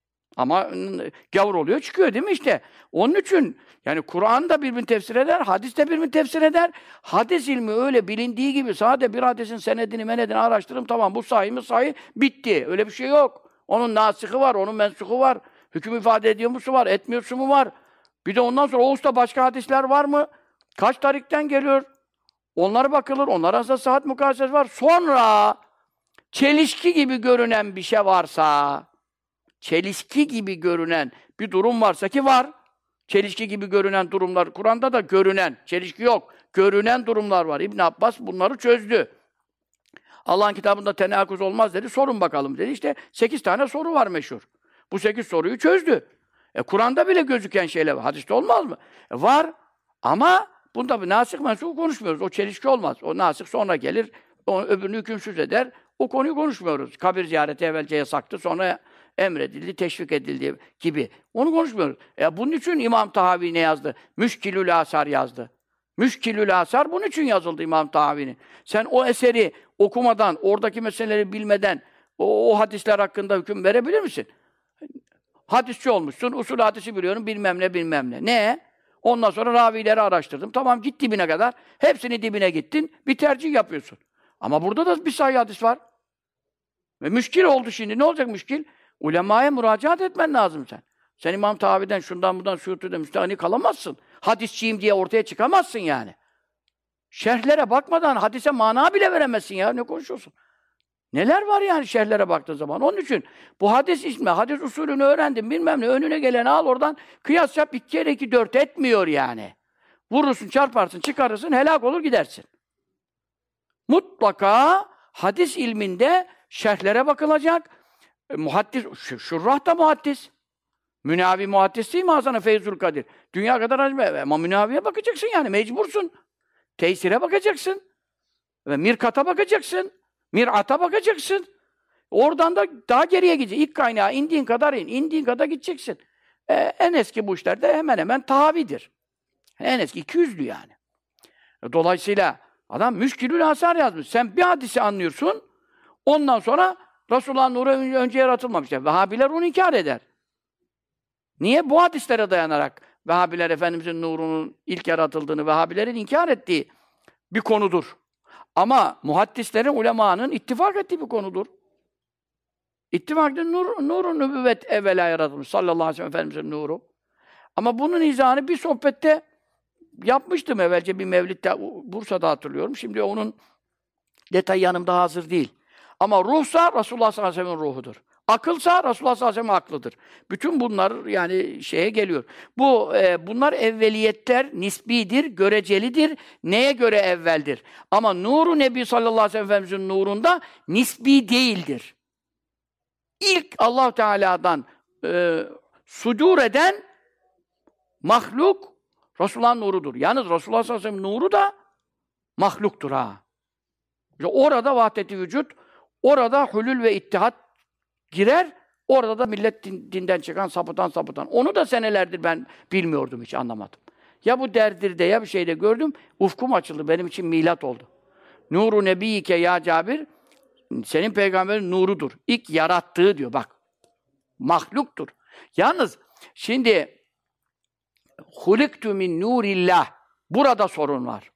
Ama gavur oluyor, çıkıyor değil mi işte? Onun için yani Kur'an da birbirini tefsir eder, hadis de birbirini tefsir eder. Hadis ilmi öyle bilindiği gibi sadece bir hadisin senedini, menedini araştırırım, tamam bu sahih mi sahih, bitti. Öyle bir şey yok. Onun nasıhı var, onun mensuhu var. Hüküm ifade ediyor musu var, etmiyorsu mu var? Bir de ondan sonra o usta başka hadisler var mı? Kaç tarikten geliyor? Onlara bakılır, onlar arasında sıhhat mukayesesi var. Sonra çelişki gibi görünen bir şey varsa, çelişki gibi görünen bir durum varsa ki var. Çelişki gibi görünen durumlar, Kur'an'da da görünen, çelişki yok. Görünen durumlar var. İbn Abbas bunları çözdü. Allah'ın kitabında tenakuz olmaz dedi, sorun bakalım dedi. İşte 8 tane soru var meşhur. Bu 8 soruyu çözdü. Kur'an'da bile gözüken şeyler var. Hadiste olmaz mı? Var ama bunda bir nasih mensuh konuşmuyoruz. O çelişki olmaz. O nasih sonra gelir, öbürünü hükümsüz eder. O konuyu konuşmuyoruz. Kabir ziyareti evvelce yasaktı, sonra emredildi, teşvik edildi gibi. Onu konuşmuyoruz. Bunun için İmam Tahavi ne yazdı? Müşkilül Asar yazdı. Müşkilül Asar bunun için yazıldı İmam Tahavi'nin. Sen o eseri okumadan, oradaki meseleleri bilmeden o hadisler hakkında hüküm verebilir misin? Hadisçi olmuşsun, usul hadisi biliyorum, bilmem ne bilmem ne. Ne? Ondan sonra ravileri araştırdım. Tamam git dibine kadar. Hepsini dibine gittin. Bir tercih yapıyorsun. Ama burada da bir sahih hadis var. Ve müşkil oldu şimdi. Ne olacak müşkil? Ulemaya müracaat etmen lazım sen. Sen İmam Tahavi'den, şundan buradan, Suyuti'den müstahni kalamazsın. Hadisçiyim diye ortaya çıkamazsın yani. Şerhlere bakmadan hadise mana bile veremezsin ya. Ne konuşuyorsun? Neler var yani şerhlere baktığın zaman. Onun için bu hadis ismi, hadis usulünü öğrendim bilmem ne, önüne geleni al oradan kıyas yap, 2 kere 2 4 etmiyor yani. Vurursun, çarparsın, çıkarırsın, helak olur gidersin. Mutlaka hadis ilminde şerhlere bakılacak. Muhaddis, şurrah da muhaddis. Münavi muhaddis değil mi Hasan-ı Feyzul Kadir? Dünya kadar acaba ama Münavi'ye bakacaksın yani, mecbursun. Tesire bakacaksın. Ve mirkata bakacaksın. Mir'ata bakacaksın. Oradan da daha geriye gideceksin. İlk kaynağa indiğin kadar in. İndiğin kadar gideceksin. En eski bu işlerde hemen hemen Tahavi'dir. En eski 200'lü yani. Dolayısıyla adam Müşkilül Asar yazmış. Sen bir hadisi anlıyorsun. Ondan sonra Resulullah'ın nuru önce yaratılmamışlar. Vehhabiler onu inkar eder. Niye? Bu hadislere dayanarak Vehhabiler Efendimiz'in nurunun ilk yaratıldığını Vehhabilerin inkar ettiği bir konudur. Ama muhaddislerin, ulemanın ittifak ettiği bir konudur. İttifak ediyor. Nur-u nübüvvet evvela yaratılmış. Sallallahu aleyhi ve sellem Efendimiz'in nuru. Ama bunun izahını bir sohbette yapmıştım evvelce bir mevlidde. Bursa'da hatırlıyorum. Şimdi onun detayı yanımda hazır değil. Ama ruhsa Resulullah sallallahu aleyhi ve sellem'in ruhudur. Akılsa Resulullah sallallahu aleyhi ve sellem'in aklıdır. Bütün bunlar yani şeye geliyor. Bunlar evveliyetler, nisbidir, görecelidir. Neye göre evveldir? Ama nuru Nebi sallallahu aleyhi ve sellem Efendimiz'in nurunda nisbi değildir. İlk Allah Teala'dan sudur eden mahluk Resulullah'ın nurudur. Yalnız Resulullah sallallahu aleyhi ve sellem nuru da mahluktur ha. İşte orada vahdet-i vücut, orada hulul ve ittihat girer, orada da millet dinden çıkan, sapıtan. Onu da senelerdir ben bilmiyordum, hiç anlamadım. Ya bu derdirde ya bir şeyde gördüm, ufkum açıldı, benim için milat oldu. Nuru nebiyike ya Cabir, senin peygamberin nurudur. İlk yarattığı diyor, bak. Mahluktur. Yalnız, şimdi huliktu min nurillah, burada sorun var.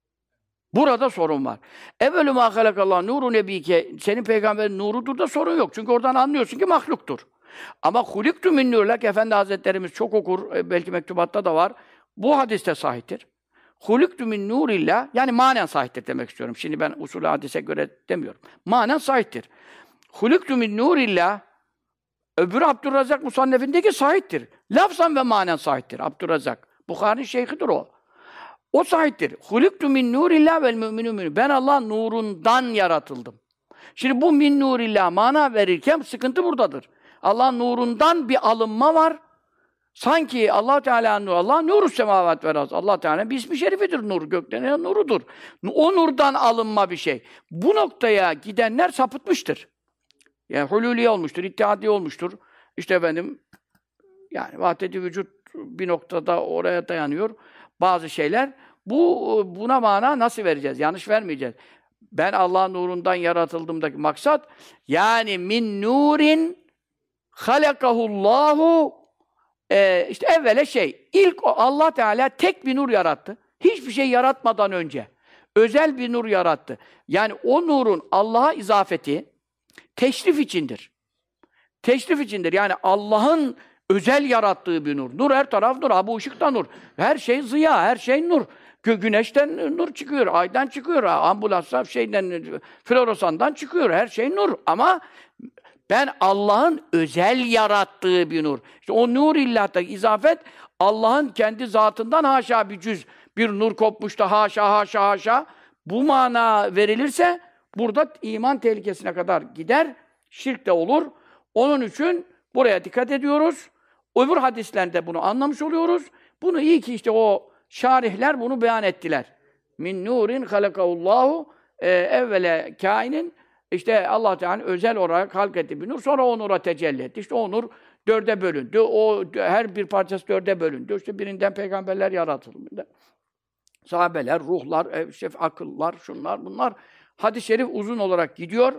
Burada sorun var. Evvelü mâ halakallahu nûru nebiyke, senin peygamberin nurudur da sorun yok. Çünkü oradan anlıyorsun ki mahluktur. Ama huliktu min nûrillah, Efendi Hazretlerimiz çok okur, belki mektubatta da var. Bu hadiste sahihtir. Huliktu min nûrillah, yani manen sahihtir demek istiyorum. Şimdi ben usulü hadise göre demiyorum. Manen sahihtir. Huliktu min nûrillah, öbürü Abdurrazak Musannef'indeki sahihtir. Lafzan ve manen sahihtir Abdurrazak. Bukhari'nin şeyhidir o. O sahiptir. Huliktu min nurillah vel müminun. Ben Allah'ın nurundan yaratıldım. Şimdi bu min nurillah mana verirken sıkıntı buradadır. Allah'ın nurundan bir alınma var. Sanki Allah Teala'nın nuru, Allah nuru semavat ve raz. Allah Teala'nın bir ismi şerifidir nur, gökten nurudur. O nurdan alınma bir şey. Bu noktaya gidenler sapıtmıştır. Yani hulûli olmuştur, ittihadi olmuştur. İşte efendim, yani vahdet-i vücut bir noktada oraya dayanıyor. Bazı şeyler, buna mana nasıl vereceğiz? Yanlış vermeyeceğiz. Ben Allah'ın nurundan yaratıldığımdaki maksat, yani min nurin halakahullahu, işte evvela ilk Allah Teala tek bir nur yarattı. Hiçbir şey yaratmadan önce. Özel bir nur yarattı. Yani o nurun Allah'a izafeti teşrif içindir. Teşrif içindir. Yani Allah'ın özel yarattığı bir nur. Nur her taraf nur. Bu ışık da nur. Her şey ziya, her şey nur. Güneşten nur çıkıyor, aydan çıkıyor, ambulanslar floresandan çıkıyor. Her şey nur. Ama ben Allah'ın özel yarattığı bir nur. İşte o nur illah'taki izafet Allah'ın kendi zatından haşa bir cüz. Bir nur kopmuş da haşa. Bu mana verilirse burada iman tehlikesine kadar gider. Şirk de olur. Onun için buraya dikkat ediyoruz. Öbür hadislerde bunu anlamış oluyoruz. Bunu iyi ki işte o şarihler bunu beyan ettiler. Min nurin halakahullahu, evvele kainin, işte Allah Teala özel olarak halk etti bir nur. Sonra o nura tecelli etti. İşte o nur dörde bölündü. O her bir parçası dörde bölündü. İşte birinden peygamberler yaratıldı. Sahabeler, ruhlar, akıllar, şunlar, bunlar. Hadis-i şerif uzun olarak gidiyor.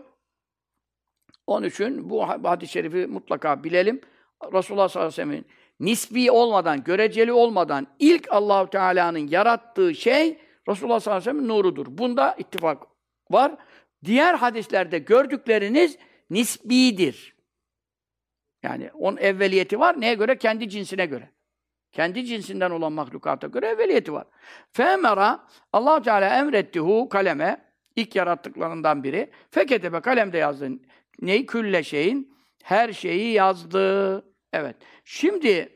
Onun için bu hadis-i şerifi mutlaka bilelim. Resulullah sallallahu aleyhi ve sellem'in nisbi olmadan, göreceli olmadan ilk Allah-u Teala'nın yarattığı şey Resulullah sallallahu aleyhi ve sellem'in nurudur. Bunda ittifak var. Diğer hadislerde gördükleriniz nisbidir. Yani onun evveliyeti var. Neye göre? Kendi cinsine göre. Kendi cinsinden olan mahlukata göre evveliyeti var. Femera, Allah-u Teala emrettihu kaleme, ilk yarattıklarından biri. Feketebe, kalemde yazdı. Neyi? Külle şeyin, her şeyi yazdı. Evet. Şimdi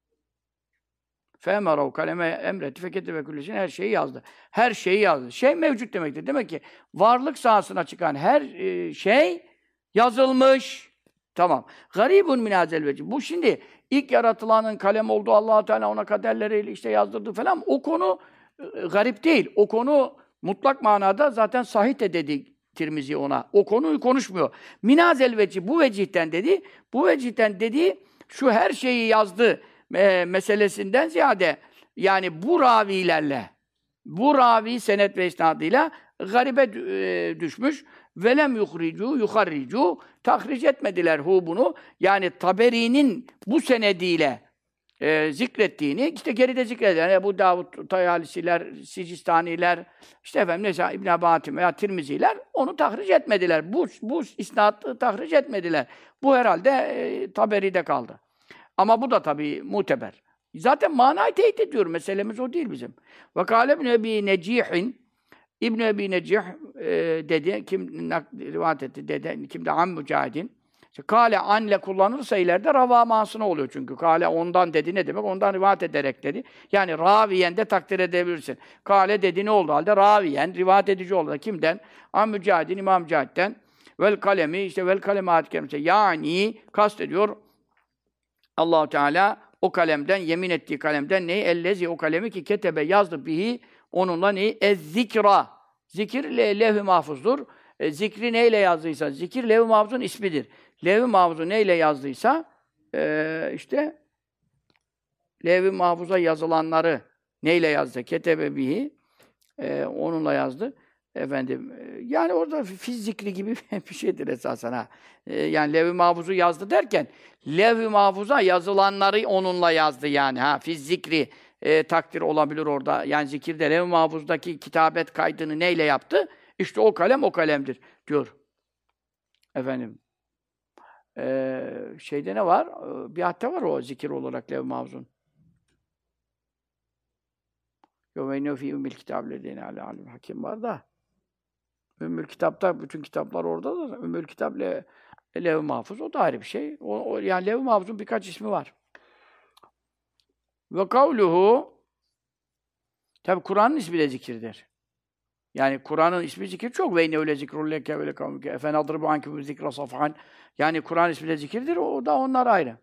femera, kaleme emretti. Feketebe külle şeyin, her şeyi yazdı. Her şeyi yazdı. Şey mevcut demektir. Demek ki varlık sahasına çıkan her şey yazılmış. Tamam. Garibun min hazel vecih. Bu şimdi ilk yaratılanın kalem olduğu, Allah Teala ona kaderleriyle işte yazdırdı falan. O konu garip değil. O konu mutlak manada zaten sahih de dedi Tirmizi ona. O konuyu konuşmuyor. Min hazel vecih, bu vecihten dedi. Bu vecihten dediği şu her şeyi yazdı meselesinden ziyade, yani bu ravilerle, bu ravi senet ve isnadıyla garibe düşmüş. Velem yuharricu, tahric etmediler bunu. Yani Taberi'nin bu senediyle zikrettiğini işte geride zikredilen Ebu Davud Tayalisiler, Sicistaniler, işte efendim mesela İbn Hatim veya Tirmiziler onu tahric etmediler. Bu isnatı tahric etmediler. Bu herhalde Taberi'de kaldı. Ama bu da tabii muteber. Zaten manayı teyit ediyor. Meselemiz o değil bizim. Ve kâle İbn Ebi Necih'in İbn Ebi Necih dedi, kim rivayet etti, dedi, kim de Am Mücahid'in. İşte, kâle anle kullanırsa ileride rava manasına oluyor çünkü. Kâle ondan dedi ne demek? Ondan rivayet ederek dedi. Yani raviyen de takdir edebilirsin. Kâle dedi ne oldu halde? Raviyen, rivayet edici oldu. Kimden? Am Mücahid'in, İmam Mücahid'den. Vel kalemi, işte vel kalemi ayet-i kerimesi. Yani kastediyor Allah-u Teala o kalemden, yemin ettiği kalemden neyi? Ellezi o kalemi ki ketebe yazdı bihi onunla neyi? Ez-zikra. Zikir levh-i mahfuzdur. Zikri neyle yazdıysa, zikir levh-i mahfuzun ismidir. Levh-i mahfuzu neyle yazdıysa, işte levh-i mahfuza yazılanları neyle yazdı? Ketebe bihi, onunla yazdı. Efendim, yani orada fiz zikri gibi bir şeydir esasen ha. Yani levh-i mahfuzu yazdı derken, levh-i mahfuza yazılanları onunla yazdı yani ha. Fiz zikri takdir olabilir orada. Yani zikirde levh-i mahfuzdaki kitabet kaydını neyle yaptı? İşte o kalem o kalemdir diyor. Efendim. Şeyde ne var? Biatte var o zikir olarak levh-i mahfuzun. Yevmeyne fî ümmil kitâblediğine alâ hakim var da. Ümmül Kitap'ta, bütün kitaplar orada da, Ümmül Kitap levh-i mahfuz, o da ayrı bir şey. Yani levh-i mahfuzun birkaç ismi var. Ve kavluhu, tabi Kur'an'ın ismi de zikirdir. Yani Kur'an'ın ismi zikir çok. Ve inne öyle zikrulleke ve lekavmike efenâ adribu ankum zikra safhan. Yani Kur'an ismi de zikirdir, o da onlar ayrı.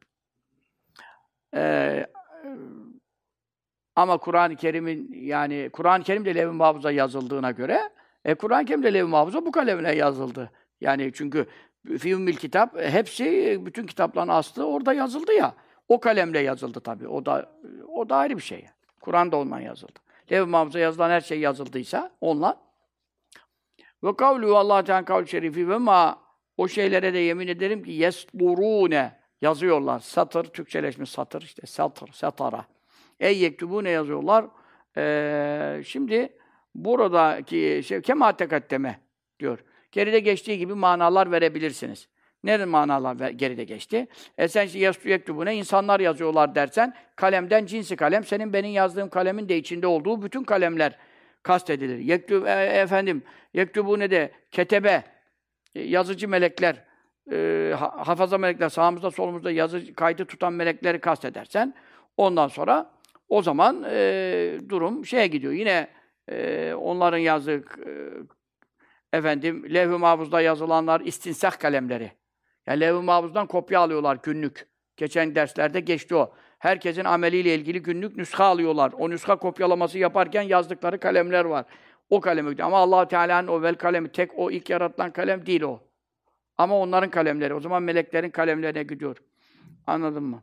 Ama Kur'an-ı Kerim'in, yani Kur'an-ı Kerim de levh-i mahfuza yazıldığına göre Kur'an-ı Kerim de levh-i mahfuza bu kalemle yazıldı. Yani çünkü Fî-ümmil kitap, hepsi, bütün kitapların aslı orada yazıldı ya. O kalemle yazıldı tabii. O da ayrı bir şey. Kur'an da ondan yazıldı. Levh-i mahfuza yazılan her şey yazıldıysa onunla. Ve kavlu Allah Teala kavl-i şerifi ve ma o şeylere de yemin ederim ki yesturune yazıyorlar. Satır, Türkçeleşmiş satır işte. Satır, satara. Ey yektubune yazıyorlar. Şimdi buradaki şey kema tekaddeme diyor. Geride geçtiği gibi manalar verebilirsiniz. Nerede manalar geride geçti? Sen yektubune insanlar yazıyorlar dersen kalemden cinsi kalem, senin benim yazdığım kalemin de içinde olduğu bütün kalemler kastedilir. Yektubune de ketebe, yazıcı melekler, hafaza melekler, sağımızda solumuzda yazı kaydı tutan melekleri kastedersen, ondan sonra o zaman durum şeye gidiyor. Yine onların yazdığı levh-i mahfuzda yazılanlar istinsah kalemleri. Yani levh-i mahfuzdan kopya alıyorlar günlük. Geçen derslerde geçti o. Herkesin ameliyle ilgili günlük nüsha alıyorlar. O nüsha kopyalaması yaparken yazdıkları kalemler var. O kaleme gidiyor. Ama Allah Teala'nın o vel kalemi tek o ilk yaratılan kalem değil o. Ama onların kalemleri. O zaman meleklerin kalemlerine gidiyor. Anladın mı?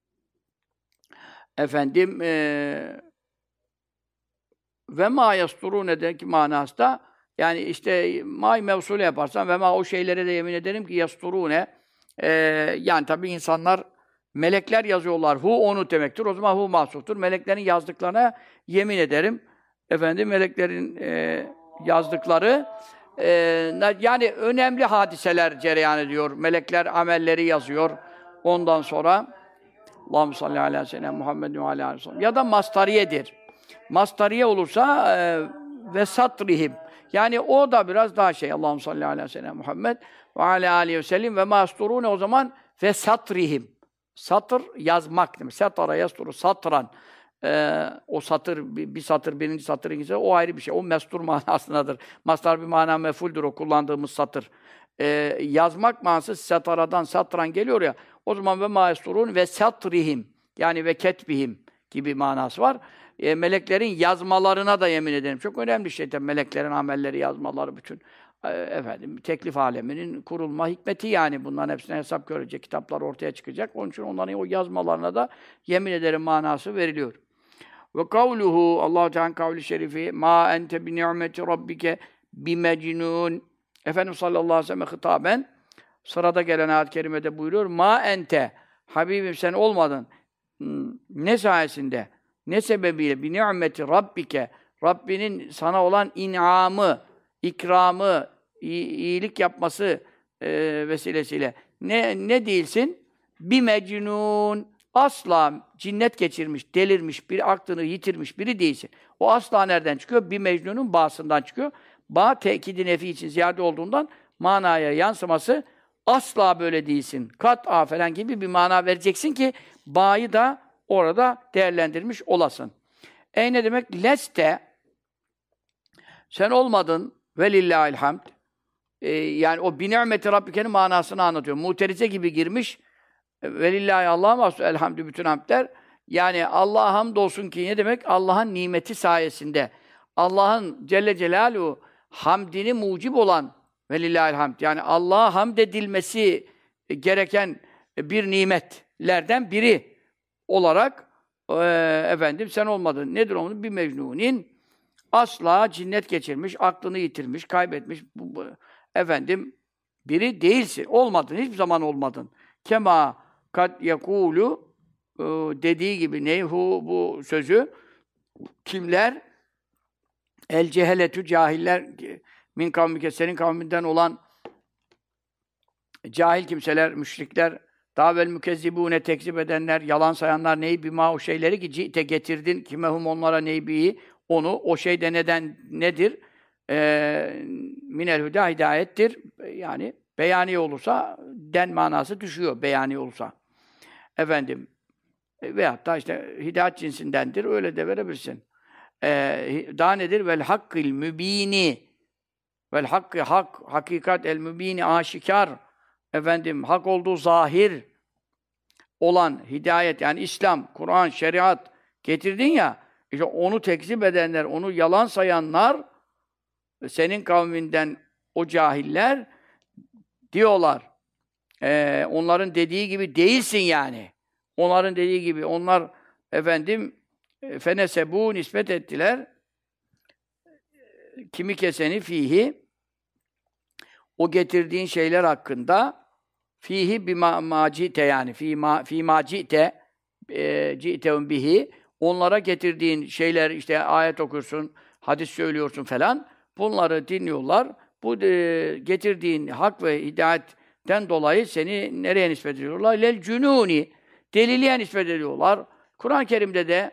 Ve ma yasturûne'deki manası da yani işte ma'yı mevsule yaparsan ve ma o şeylere de yemin ederim ki yasturûne yani tabii insanlar melekler yazıyorlar. Hu onu demektir. O zaman hu mahsuftur. Meleklerin yazdıklarına yemin ederim. Meleklerin yazdıkları yani önemli hadiseler cereyan ediyor. Melekler amelleri yazıyor. Ondan sonra Allahumme salli ala seyyidina Muhammedin ve ala aleyhi ve sellem. Ya da mastariyedir. Mastariye olursa ve satrihim. Yani o da biraz daha şey. Allahumme salli ala seyyidina Muhammed ve ala aleyhi ve sellem ve masturune o zaman ve satrihim. Satır yazmak demek. Satara yasturu satran. O satır, bir satır, birinci satır İngilizce, o ayrı bir şey. O mestur manasındadır. Mastar bir mana mef'uldür o kullandığımız satır. Yazmak manası sataradan satran geliyor ya. O zaman ve maesturun ve satrihim yani ve ketbihim gibi manası var. Meleklerin yazmalarına da yemin ederim. Çok önemli şey tabii meleklerin amelleri yazmaları bütün teklif aleminin kurulma hikmeti yani bunların hepsine hesap görecek kitaplar ortaya çıkacak. Onun için onların o yazmalarına da yemin ederim manası veriliyor. Ve kavluhu Allah Teala kavli şerifi ma ente bi ni'meti rabbike bi mecnun. Efendimiz sallallahu aleyhi ve sellem hitaben sırada gelen ayet-i kerimede buyuruyor. Ma ente Habibim sen olmadın. ne sayesinde, ne sebebiyle bi ni'meti rabbike, Rabbinin sana olan inamı, ikramı, iyilik yapması vesilesiyle ne değilsin? Bir mecnun, asla cinnet geçirmiş, delirmiş, bir aklını yitirmiş biri değilsin. O asla nereden çıkıyor? Bir mecnunun bağısından çıkıyor. Bağ tekidi nefi için ziyade olduğundan manaya yansıması asla böyle değilsin. Kat'a falan gibi bir mana vereceksin ki bağı da orada değerlendirmiş olasın. Ne demek? Leste, sen olmadın velillahil hamd. Yani o bi ni'meti rabbike'nin manasını anlatıyor. Muterize gibi girmiş. Velillahi Allah'a mahsus elhamdü bütün hamdler. Yani Allah'a hamdolsun ki ne demek? Allah'ın nimeti sayesinde. Allah'ın Celle Celaluhu hamdini mucib olan velillahil hamd. Yani Allah'a hamd edilmesi gereken bir nimetlerden biri olarak sen olmadın. Nedir onun? Bir mecnunin asla cinnet geçirmiş, aklını yitirmiş, kaybetmiş biri değilsin. Olmadın, hiçbir zaman olmadın. Kema kad yekulu dediği gibi neyhu bu sözü kimler? El ceheletü cahiller min kavmike senin kavminden olan cahil kimseler, müşrikler, davel mükezzibune tekzip edenler, yalan sayanlar neyi bima o şeyleri ki cite getirdin kimehum onlara neybiyi onu o şeyde nedir? Minel huda hidayettir. Yani beyani olursa den manası düşüyor beyani olursa. Veyahut da işte hidayet cinsindendir. Öyle de verebilirsin. Daha nedir? Vel hakkil mübini. Vel hakkı hak, hakikat el mübini aşikar. Hak olduğu zahir olan hidayet yani İslam, Kur'an, şeriat getirdin ya işte onu tekzip edenler, onu yalan sayanlar senin kavminden o cahiller diyorlar. Onların dediği gibi değilsin yani. Onların dediği gibi onlar fenesebu nispet ettiler. Kimi keseni fihi o getirdiğin şeyler hakkında fihi bima macite yani fi macite citeun bihi onlara getirdiğin şeyler işte ayet okursun, hadis söylüyorsun falan. Bunları dinliyorlar. Bu getirdiğin hak ve hidayetten dolayı seni nereye nispet ediyorlar? Lel cünuni deliliğe nispet ediyorlar. Kur'an-ı Kerim'de de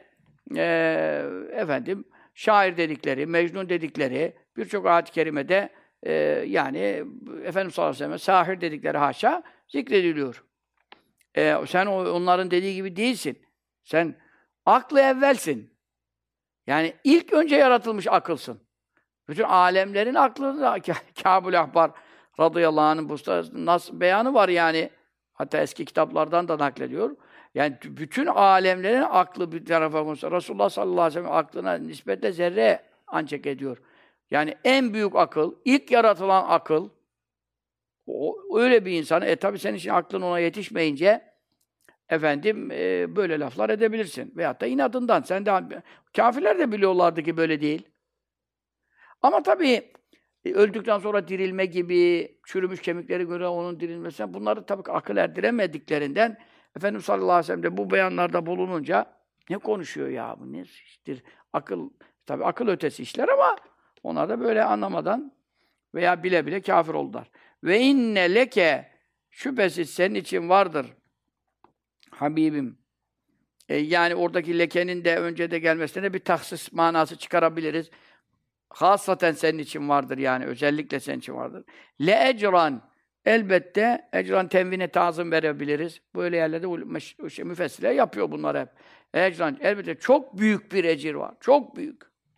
şair dedikleri, mecnun dedikleri birçok ayet-i kerimede yani Efendimiz sallallahu aleyhi ve sellem sahir dedikleri haşa zikrediliyor. Sen onların dediği gibi değilsin. Sen aklı evvelsin. Yani ilk önce yaratılmış akılsın. Bütün alemlerin aklı da Kâbul Ahbar radıyallahu anh'ın bu nasıl beyanı var yani. Hatta eski kitaplardan da naklediyor. Yani bütün alemlerin aklı bir tarafa konsa Resulullah sallallahu aleyhi ve sellem aklına nispetle zerre ancak ediyor. Yani en büyük akıl, ilk yaratılan akıl öyle bir insan. Tabii senin için aklın ona yetişmeyince böyle laflar edebilirsin. Veyahut da inadından. Sen de kâfirler de biliyorlardı ki böyle değil. Ama tabii öldükten sonra dirilme gibi, çürümüş kemikleri göre onun dirilmesi, bunları tabii akıl erdiremediklerinden Efendimiz sallallahu aleyhi ve sellem de bu beyanlarda bulununca ne konuşuyor ya bu ne iştir? Akıl, tabii akıl ötesi işler ama onlar da böyle anlamadan veya bile bile kâfir oldular. Ve inne leke şüphesiz senin için vardır Habibim. Yani oradaki lekenin de önce de gelmesine bir tahsis manası çıkarabiliriz. Hasaten senin için vardır yani. Özellikle senin için vardır. Le ecran. Elbette ecran tenvine tazım verebiliriz. Böyle yerlerde müfessirler yapıyor bunlar hep. Ecran. Elbette çok büyük bir ecir var. Çok büyük.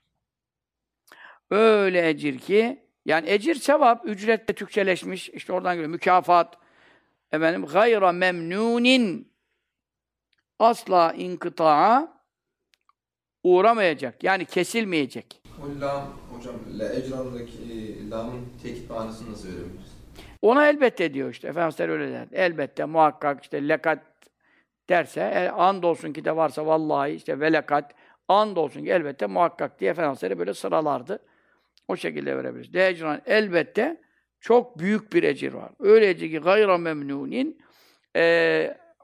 Öyle ecir ki yani ecir sevap, ücretle Türkçeleşmiş. İşte oradan geliyor. Mükafat. Gayra memnunin asla inkıta'a uğramayacak. Yani kesilmeyecek. O lam hocam, le ecrandaki lamın tekit manasını nasıl verebiliriz? Ona elbette diyor işte. Efendimiz öyle der. Elbette, muhakkak işte lekat derse, andolsun ki de varsa vallahi işte velekat, andolsun ki elbette muhakkak diye Efendimiz böyle sıralardı. O şekilde verebiliriz. De ecran elbette çok büyük bir ecir var. Öyle ecir ki gayra memnunin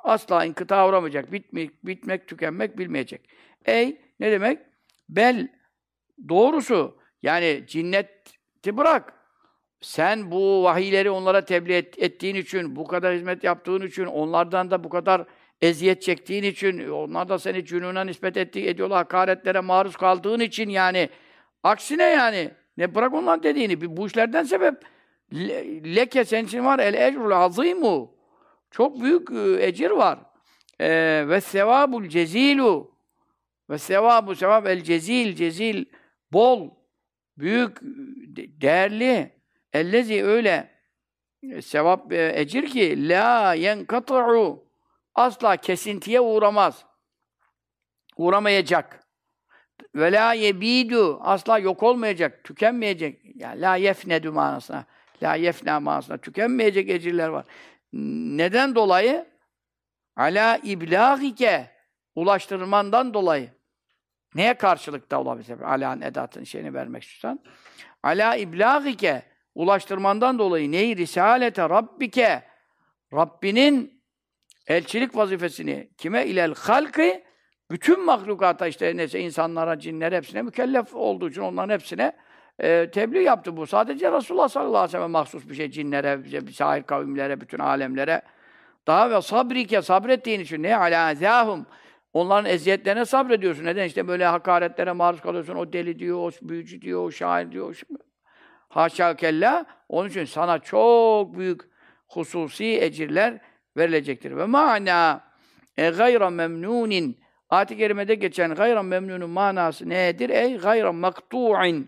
Asla inkıta uğramayacak. Bitmek, tükenmek bilmeyecek. Ne demek? Bel, doğrusu, yani cinneti bırak. Sen bu vahiyleri onlara tebliğ ettiğin için, bu kadar hizmet yaptığın için, onlardan da bu kadar eziyet çektiğin için, onlar da seni cünuna nispet ediyorlar, hakaretlere maruz kaldığın için yani. Aksine yani. Ne bırak onların dediğini. Bu işlerden sebep leke senin için var. El ecrul azimu. Çok büyük ecir var. Ve sevabul cezilu. Ve sevab el cezil bol, büyük, değerli. Ellezi öyle sevap ecir ki la yenkata'u, asla kesintiye uğramaz. Uğramayacak. Ve la yebidu, asla yok olmayacak, tükenmeyecek. Yani la yefnedu manasına. La yefna manasına. Tükenmeyecek ecirler var. Neden dolayı? Ala iblâgike, ulaştırmandan dolayı. Neye karşılıkta olabilir? Ala'nın edatının şeyini vermek istiyorsan. Ala iblâgike, ulaştırmandan dolayı neyi? Risalete Rabbike, Rabbinin elçilik vazifesini kime? İlel halkı, bütün mahlukata, işte neyse insanlara, cinlere, hepsine mükellef olduğu için onların hepsine tebliğ yaptı bu. Sadece Resulullah sallallahu aleyhi ve sellem mahsus bir şey. Cinlere, sair kavimlere, bütün alemlere. Daha ve sabrike, sabrettiğin için ne? Alâ azâhum, onların eziyetlerine sabrediyorsun. Neden? İşte böyle hakaretlere maruz kalıyorsun. O deli diyor, o büyücü diyor, o şair diyor. Haşa kella. Onun için sana çok büyük hususi ecirler verilecektir. Ve ma'na gayra memnunin, ayet-i kerimede geçen gayra memnunun manası nedir? Gayra maktu'in,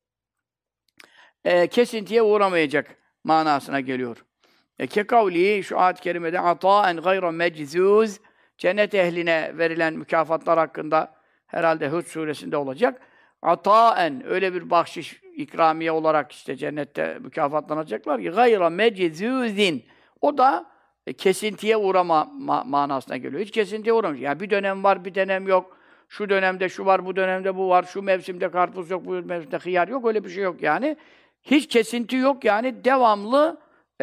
kesintiye uğramayacak manasına geliyor. Kekavli, şu ayet-i kerimede ata'en gayra meczuz, cennet ehline verilen mükafatlar hakkında herhalde Hud suresinde olacak. Ataen, öyle bir bahşiş, ikramiye olarak işte cennette mükafatlanacaklar ki gayra meczuzin, o da kesintiye uğrama manasına geliyor. Hiç kesintiye uğramış. Yani bir dönem var, bir dönem yok. Şu dönemde şu var, bu dönemde bu var. Şu mevsimde karpuz yok, bu mevsimde hıyar yok. Öyle bir şey yok yani. Hiç kesinti yok yani. Devamlı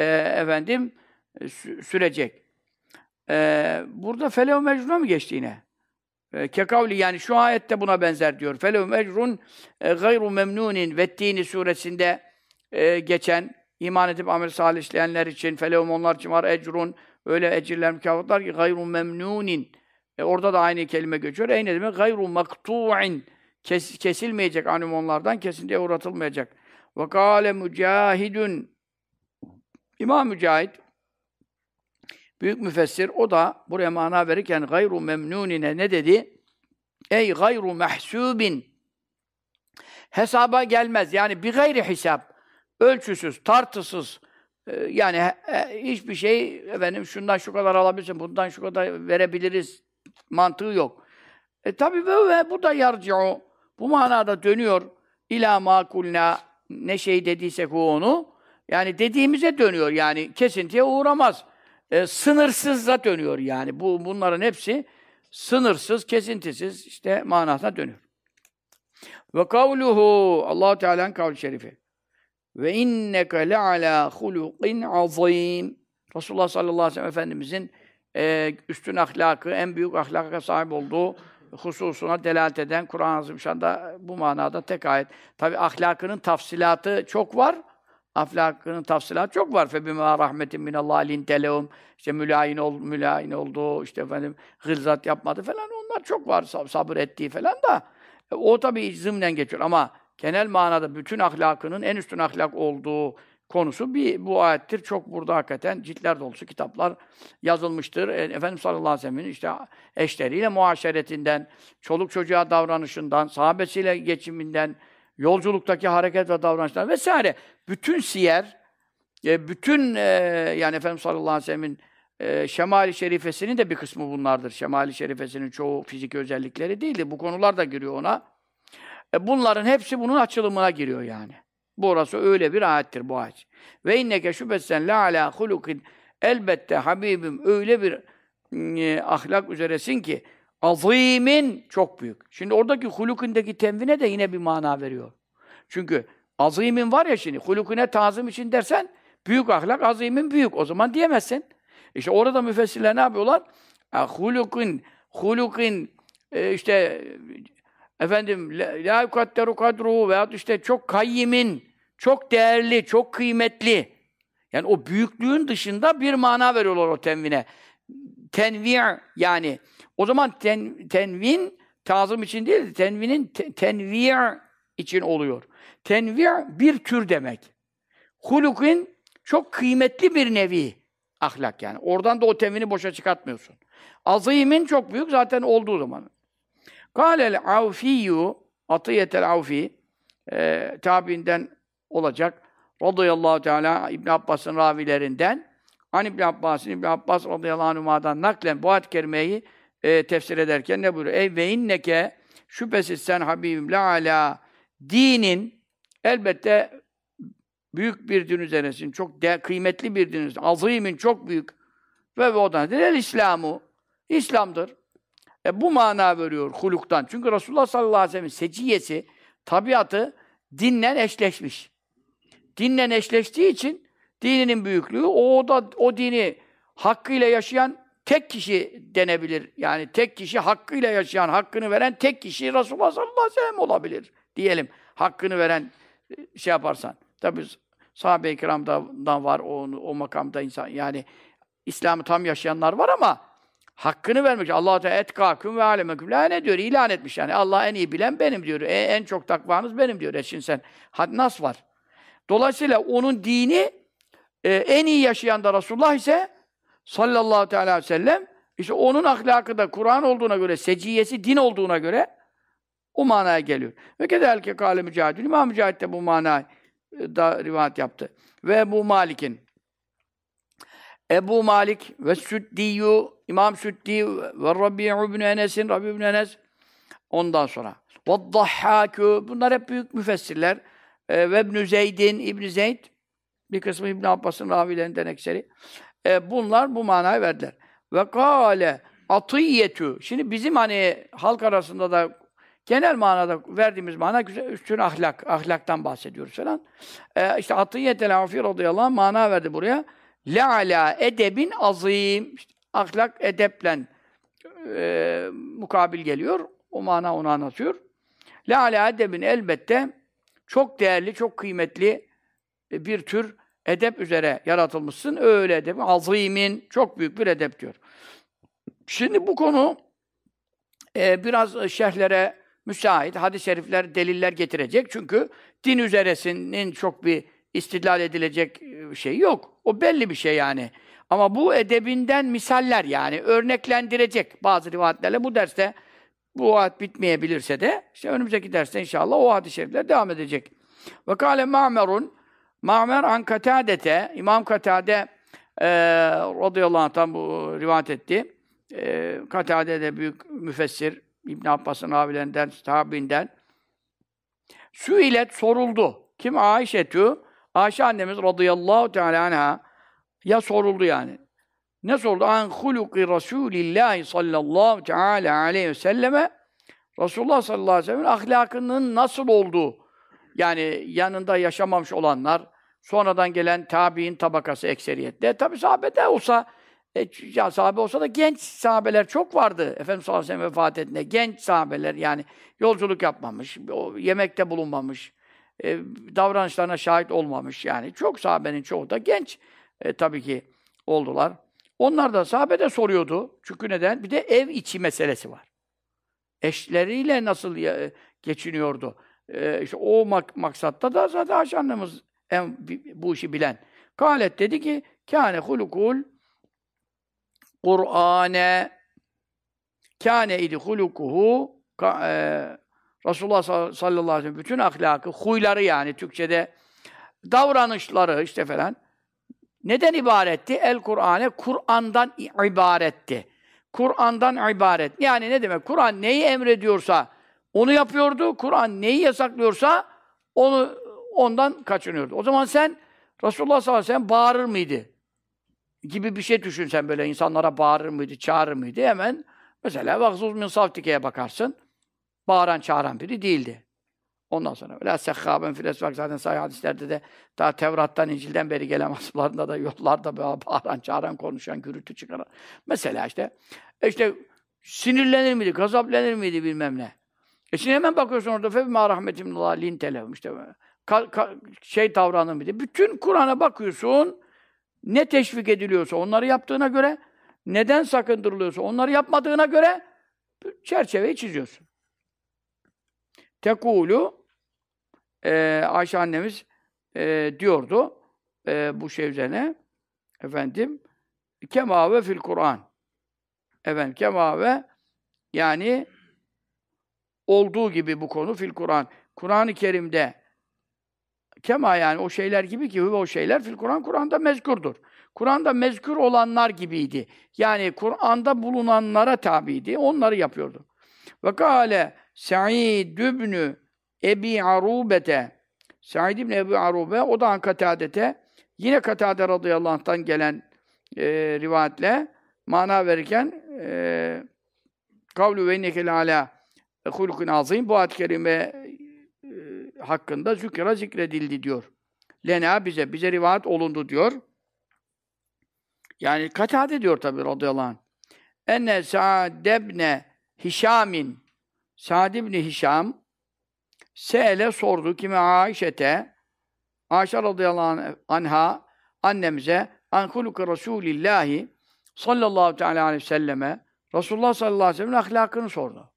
sürecek. Burada Felev Mecnun'a mı geçti yine? Kekavli, yani şu ayette buna benzer diyor. Felev Mecnun gayru memnunin Vettini suresinde geçen iman edip amel salih işleyenler için, felevum, onlar için var ecrun, öyle ecirler, mükafatlar ki gayru memnunin. Orada da aynı kelime geçiyor. Ne demek? Gayru maktu'in, kesilmeyecek anum, onlardan kesintiye uğratılmayacak. Ve kâle mücahidun, İmam Mücahid büyük müfessir, o da buraya mana verirken gayru memnunine ne dedi? Ey gayru mahsubin, hesaba gelmez. Yani bir gayri hesap, ölçüsüz, tartısız, yani hiçbir şey, efendim şundan şu kadar alabilirsin, bundan şu kadar verebiliriz mantığı yok. Tabi ve bu da yarci'u, bu manada dönüyor. İlâ mâ kulnâ, ne şey dediysek onu, yani dediğimize dönüyor, yani kesintiye uğramaz. Sınırsıza dönüyor yani. Bunların hepsi sınırsız, kesintisiz işte manasına dönüyor. Ve kavluhu, Allah-u Teala'nın kavl-i şerifi. Ve inneke le'alâ hulukin azîm. Resulullah sallallahu aleyhi ve sellem Efendimizin üstün ahlakı, en büyük ahlaka sahip olduğu hususuna delalet eden Kur'an-ı Azimüşşan'da bu manada tek ayet. Tabi ahlakının tafsilatı çok var. Ahlakının tafsilatı çok var. Febima rahmetin minallah lintelehum. İşte mülayin oldu, işte efendim gılzat yapmadı falan, onlar çok var, sabır ettiği falan da. O tabii zımnen geçiyor ama genel manada bütün ahlakının en üstün ahlak olduğu konusu bu ayettir. Çok burada hakikaten ciltler dolusu kitaplar yazılmıştır. Efendimiz sallallahu aleyhi ve sellem'in işte eşleriyle muaşeretinden, çoluk çocuğa davranışından, sahabesiyle geçiminden, yolculuktaki hareket ve davranışlar vesaire. Bütün siyer, yani Efendimiz sallallahu aleyhi ve sellem'in Şemâl-i Şerifesinin de bir kısmı bunlardır. Şemâl-i Şerifesinin çoğu fizik özellikleri değildir. Bu konular da giriyor ona. Bunların hepsi bunun açılımına giriyor yani. Burası öyle bir ayettir bu ayet. Ve inneke şüphesiz la ala hulukin, elbette Habibim öyle bir ahlak üzeresin ki azîmin, çok büyük. Şimdi oradaki hulukundaki tenvine de yine bir mana veriyor. Çünkü azîmin var ya, şimdi hulukune tazim için dersen büyük ahlak, azîmin büyük. O zaman diyemezsin. İşte orada müfessirler ne yapıyorlar? Hulukun, işte efendim la yukadderu kadruhu veyahut işte çok kayyimin, çok değerli, çok kıymetli. Yani o büyüklüğün dışında bir mana veriyorlar o tenvine. Tenvi' yani o zaman tenvin tazım için değil, tenvinin tenvi' için oluyor. Tenvi' bir tür demek. Hulukun çok kıymetli bir nevi ahlak yani. Oradan da o tenvini boşa çıkartmıyorsun. Azimin çok büyük zaten olduğu zaman. Kâlel avfiyyu Atiyetel Avfi tabiinden olacak. Radıyallahu teala İbn Abbas'ın ravilerinden İbn Abbas radıyallahu anhuma'dan naklen bu ayet-i kerimeyi tefsir ederken ne buyuruyor? Ey ve inneke şüphesiz sen Habibim la ala dinin elbette büyük bir din üzeresin. Çok kıymetli bir din üzeresin. Azimin çok büyük. Ve odan el İslamu. İslam'dır. Bu mana veriyor huluktan. Çünkü Resulullah sallallahu aleyhi ve sellem'in seciyesi, tabiatı dinle eşleşmiş. Dinle eşleştiği için dininin büyüklüğü, o dini hakkıyla yaşayan tek kişi denebilir. Yani tek kişi hakkıyla yaşayan, hakkını veren tek kişi Resulullah sallallahu aleyhi ve sellem olabilir. Diyelim, hakkını veren şey yaparsan. Tabi sahabe-i kiramdan var o makamda insan. Yani İslam'ı tam yaşayanlar var ama hakkını vermek. Allah Teala etkâküm ve âlemeküm. La ne diyor? İlan etmiş yani. Allah en iyi bilen benim diyor. En çok takvanız benim diyor. Şimdi sen nas var. Dolayısıyla onun dini en iyi yaşayan da Resulullah ise sallallahu teala aleyhi ve sellem işte onun ahlakı da Kur'an olduğuna göre, seciyesi din olduğuna göre o manaya geliyor. Ve kederke kâle Mücahid. İmam Mücahid de bu manayı da rivayet yaptı. Ve bu Malik'in Ebu Malik ve Süddiyyü, İmam Süddi ve Rabi'u ibn Enes'in, Rabi ibn Enes ondan sonra. Ve Dahhâkü, bunlar hep büyük müfessirler. Ve İbn Zeyd'in, İbn Zeyd, bir kısmı İbn Abbas'ın ravilerinden ekseri. Bunlar bu manayı verdiler. Ve kâle atiyyetü. Şimdi bizim hani halk arasında da genel manada verdiğimiz mana üstün ahlaktan bahsediyoruz falan. İşte atiyyetel afî radıyallahu anh mana verdi buraya. Le'alâ edebin azîm. İşte ahlak edeple mukabil geliyor. O mana onu anlatıyor. Le'alâ edebin elbette çok değerli, çok kıymetli bir tür edep üzere yaratılmışsın. Öyle edep, azîmin çok büyük bir edep diyor. Şimdi bu konu biraz şerhlere müsait, hadis-i şerifler, deliller getirecek. Çünkü din üzeresinin çok bir istidlal edilecek şey yok. O belli bir şey yani. Ama bu edebinden misaller yani örneklendirecek bazı rivayetlerle bu derste bu ayet bitmeyebilirse de işte önümüzdeki derste inşallah o hadis-i şerifler devam edecek. Ve kâle Ma'mer an Katâdete, İmam Katâde radıyallahu anh'tan bu rivayet etti. Katâde de büyük müfessir, İbn Abbas'ın ravilerinden, tabiinden. Süilet soruldu. Kim? Ayşetü. Ayşe annemiz radıyallahu teâlâ anh'a ya soruldu yani. Ne soruldu? An huluki Rasûlillâhi sallallahu teâlâ aleyhi ve selleme Resulullah sallallahu aleyhi ve sellem'in ahlakının nasıl olduğu. Yani yanında yaşamamış olanlar, sonradan gelen tabiin tabakası ekseriyetle. Tabi sahabede olsa, ya sahabe olsa da genç sahabeler çok vardı. Efendimiz sallallahu aleyhi ve sellem vefat ettiğinde genç sahabeler yani yolculuk yapmamış, yemekte bulunmamış, davranışlarına şahit olmamış yani. Çok sahabenin çoğu da genç tabii ki oldular. Onlar da sahabede soruyordu. Çünkü neden? Bir de ev içi meselesi var. Eşleriyle nasıl geçiniyordu? İşte o maksatta da zaten Ayşe annemiz bu işi bilen. Kâlet dedi ki kâne hulukul Kur'ane kâne idi hulukuhu Resulullah sallallahu aleyhi ve sellem bütün ahlakı, huyları yani Türkçe'de davranışları işte falan neden ibaretti? El-Kur'ane Kur'an'dan ibaretti. Kur'an'dan ibaret. Yani ne demek? Kur'an neyi emrediyorsa onu yapıyordu. Kur'an neyi yasaklıyorsa ondan kaçınıyordu. O zaman sen Resulullah sallallahu aleyhi ve sellem bağırır mıydı? Gibi bir şey düşünsen böyle insanlara bağırır mıydı, çağırır mıydı? Hemen mesela Vagzuz min Savtike'ye bakarsın. Bağıran, çağıran biri değildi. Ondan sonra la sehhaben fil esvak zaten sahih hadislerde de daha Tevrat'tan, İncil'den beri gelen vasıflarında da yollarda bağıran, çağıran, konuşan, gürültü çıkaran. Mesela işte sinirlenir miydi, gazaplenir miydi bilmem ne. Şimdi hemen bakıyorsun orada febima rahmetimullah lintelehum işte davranır mıydı? Bütün Kur'an'a bakıyorsun ne teşvik ediliyorsa onları yaptığına göre, neden sakındırılıyorsa onları yapmadığına göre çerçeveyi çiziyorsun. Tekulu Ayşe annemiz diyordu bu şey üzerine efendim kema ve fil Kur'an. Efendim kema ve yani olduğu gibi bu konu fil Kur'an. Kur'an-ı Kerim'de kema yani o şeyler gibi ki o şeyler fil Kur'an Kur'an'da mezkurdur. Kur'an'da mezkur olanlar gibiydi. Yani Kur'an'da bulunanlara tabiydi. Onları yapıyordu. Ve kâle Sa'id ibn Ebi Arubete Sa'id ibn Ebi Arube o da an Katade'te yine Katade radıyallahu anh'tan gelen rivayetle mana verirken kavlu ve inneke lâlâ hulukun azîm bu ayet-i kerime hakkında zikredildi diyor. Lena bize rivayet olundu diyor. Yani Katade diyor tabii radıyallahu anh. Enne Sa'd ibn Hişam'in Sa'd ibn Hişam Se'ele sordu kime Ayşe'te Ayşe radıyallahu anha annemize an huluku Resulillahi sallallahu teala aleyhi ve selleme Resulullah sallallahu aleyhi ve sellem'in ahlakını sordu.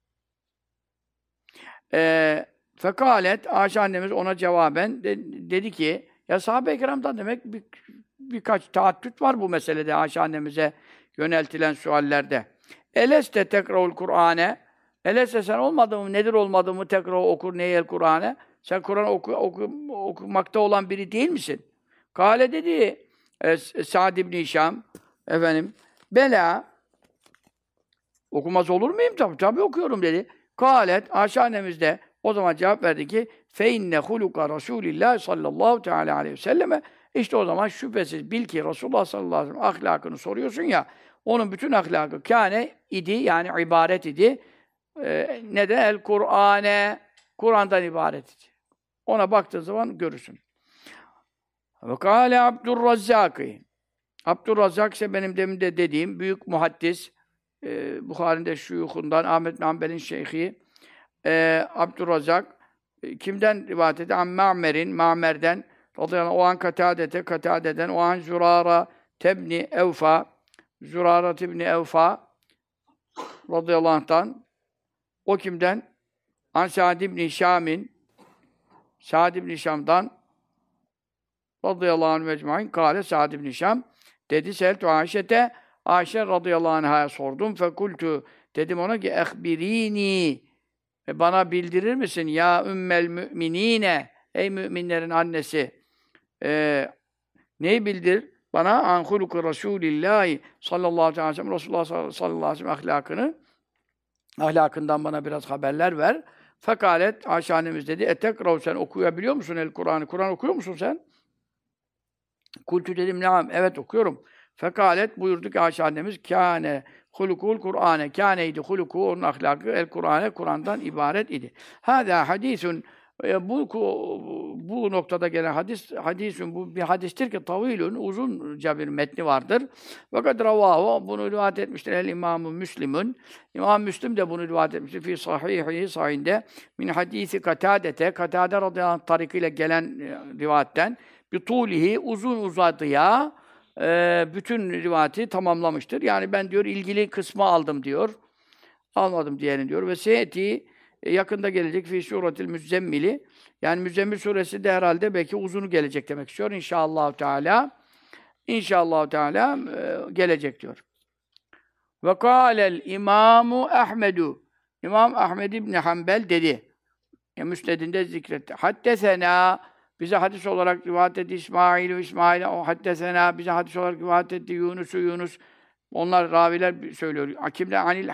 Fekalet Ayşe annemiz ona cevaben dedi ki ya sahabe-i kiramdan demek birkaç taaddüt var bu meselede Ayşe annemize yöneltilen suallerde. Eleste tekra'ul Kur'ane Eleste sen olmadı mı, nedir olmadı mı tekrar okur neyel Kur'an'e? Sen Kur'an okumakta olan biri değil misin? Kale dedi Sa'd ibn Hişam efendim bela okumaz olur muyum? Tabii okuyorum dedi. Kâlet Ayşe annemiz de o zaman cevap verdi ki fe inne huluka Resulillah sallallahu teala aleyhi ve selleme işte o zaman şüphesiz bil ki Resulullah sallallahu aleyhi ve sellem ahlakını soruyorsun ya onun bütün ahlakı kâne idi yani ibaret idi. Neden? El Kur'ane Kur'an'dan ibaret idi. Ona baktığın zaman görürsün. Ve kâle Abdurrazzâkı Abdurrazzak ise benim demin de dediğim büyük muhaddis Buhari'nin de şuyuhundan Ahmed bin Hanbel'in şeyhi Abdurrazzak kimden rivayet etti? Ma'mer'den radıyallahu anh, o an Katade'den o an Zurara tebni Evfa Zurara tebni Evfa radıyallahu anh'tan o kimden? An Sa'd ibn Sa'd ibn Hişam'dan radıyallahu anh mecmaîn kâle Sa'd ibn Hişam dedi seltu Ayşe'te Ayşe radıyallahu anh'a sordum fekultu dedim ona ki ehbirini bana bildirir misin ya ümmel müminine ey müminlerin annesi neyi bildir bana an huluku Resulillah sallallahu aleyhi ve sellem Resulullah sallallahu aleyhi ve sellem ahlakından bana biraz haberler ver. Fekalet Ayşe annemiz dedi etekrav sen okuyabiliyor musun el Kur'an'ı? Kur'an okuyor musun sen? Kultu dedim naam evet okuyorum. Fekalet buyurdu ki Ayşe annemiz kâne hulukul Kur'ane kâneydi huluku onun ahlakı el Kur'ane Kur'an'dan ibaret idi. Hâzâ hadisun bu noktada gelen hadisun bu bir hadistir ki tavilun uzunca bir metni vardır. Fakat ravahu bunu rivayet etmiştir el İmam-ı Müslim'ün. İmam Müslim de bunu rivayet etmiştir fi sahihi sahihinde min hadisi Katade radıyallahu anh tarikiyle gelen rivayetten bir tulihi uzun uzadıya bütün rivayeti tamamlamıştır. Yani ben diyor ilgili kısmı aldım diyor. Almadım diğerini diyor. Ve seyeti yakında gelecek fi suretil müzzemmili. Yani Müzzemmil suresi de herhalde belki uzunu gelecek demek istiyor. İnşallah Teala. İnşallah Teala gelecek diyor. Ve kâlel İmamu Ahmedu. İmam Ahmed İbni Hanbel dedi. Müsnedinde zikretti. Haddesena bize hadis olarak rivayet etti İsmail o haddesena bize hadis olarak rivayet etti Yunus. Onlar raviler söylüyor. Akimle anil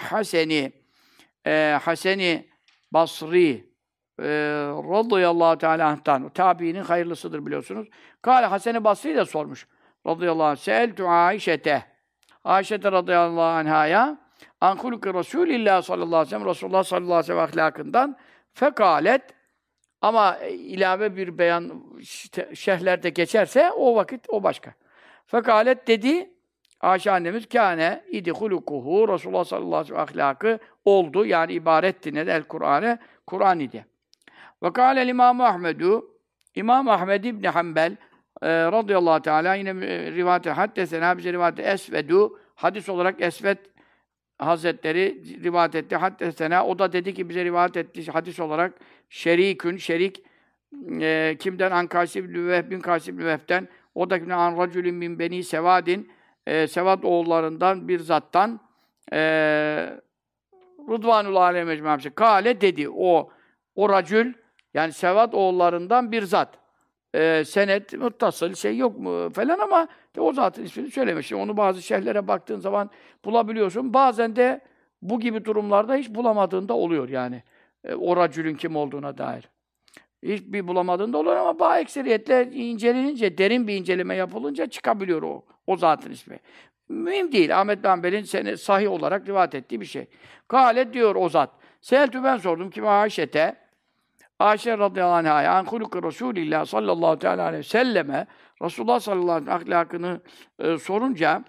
Haseni Basri radıyallahu teala anh'tan. Tabiinin hayırlısıdır biliyorsunuz. Kâle Hasen-i Basri de sormuş. Radıyallahu anh. Seeltu Ayşete. Ayşete radıyallahu anh'a an huluki Resulillah sallallahu aleyhi ve sellem Resulullah sallallahu aleyhi ve sellem ahlakından fekalet Ama ilave bir beyan şerhlerde geçerse o vakit o başka. Fekalet dedi Ayşe annemiz kâne idi hulukuhu Resulullah sallallahu aleyhi ve sellem ahlakı oldu. Yani ibaretti ne el Kur'an'e Kur'an idi. Ve kâle İmam Ahmedu İmam Ahmed İbn Hanbel radıyallahu teala yine rivayet haddesena bize rivayet Esvedu hadis olarak Esved Hazretleri rivayet etti. Haddesena o da dedi ki bize rivayet etti hadis olarak şerik kimden an Kays ibn Vehb'in Kays ibn Vehb'den o da an racülün min beni Sevadin Sevad oğullarından bir zattan Rıdvanul aleyhi mecmuamsı kâle dedi o racül yani Sevad oğullarından bir zat senet muttasıl şey yok mu falan ama o zatın ismini söylemiş. Onu bazı şerhlere baktığın zaman bulabiliyorsun. Bazen de bu gibi durumlarda hiç bulamadığında oluyor yani. O racülün kim olduğuna dair. Hiçbir bulamadığında oluyor ama bazı ekseriyetle incelenince, derin bir inceleme yapılınca çıkabiliyor o zatın ismi. Mühim değil. Ahmed bin Hanbel'in sahih olarak rivayet ettiği bir şey. Kâle diyor o zat. Seheltü ben sordum ki Ayşe'te Ayşe radıyallahu anh'a an huluk Resulillah sallallahu teala aleyhi ve selleme Resulullah sallallahu aleyhi ve sellem ahlakını sorunca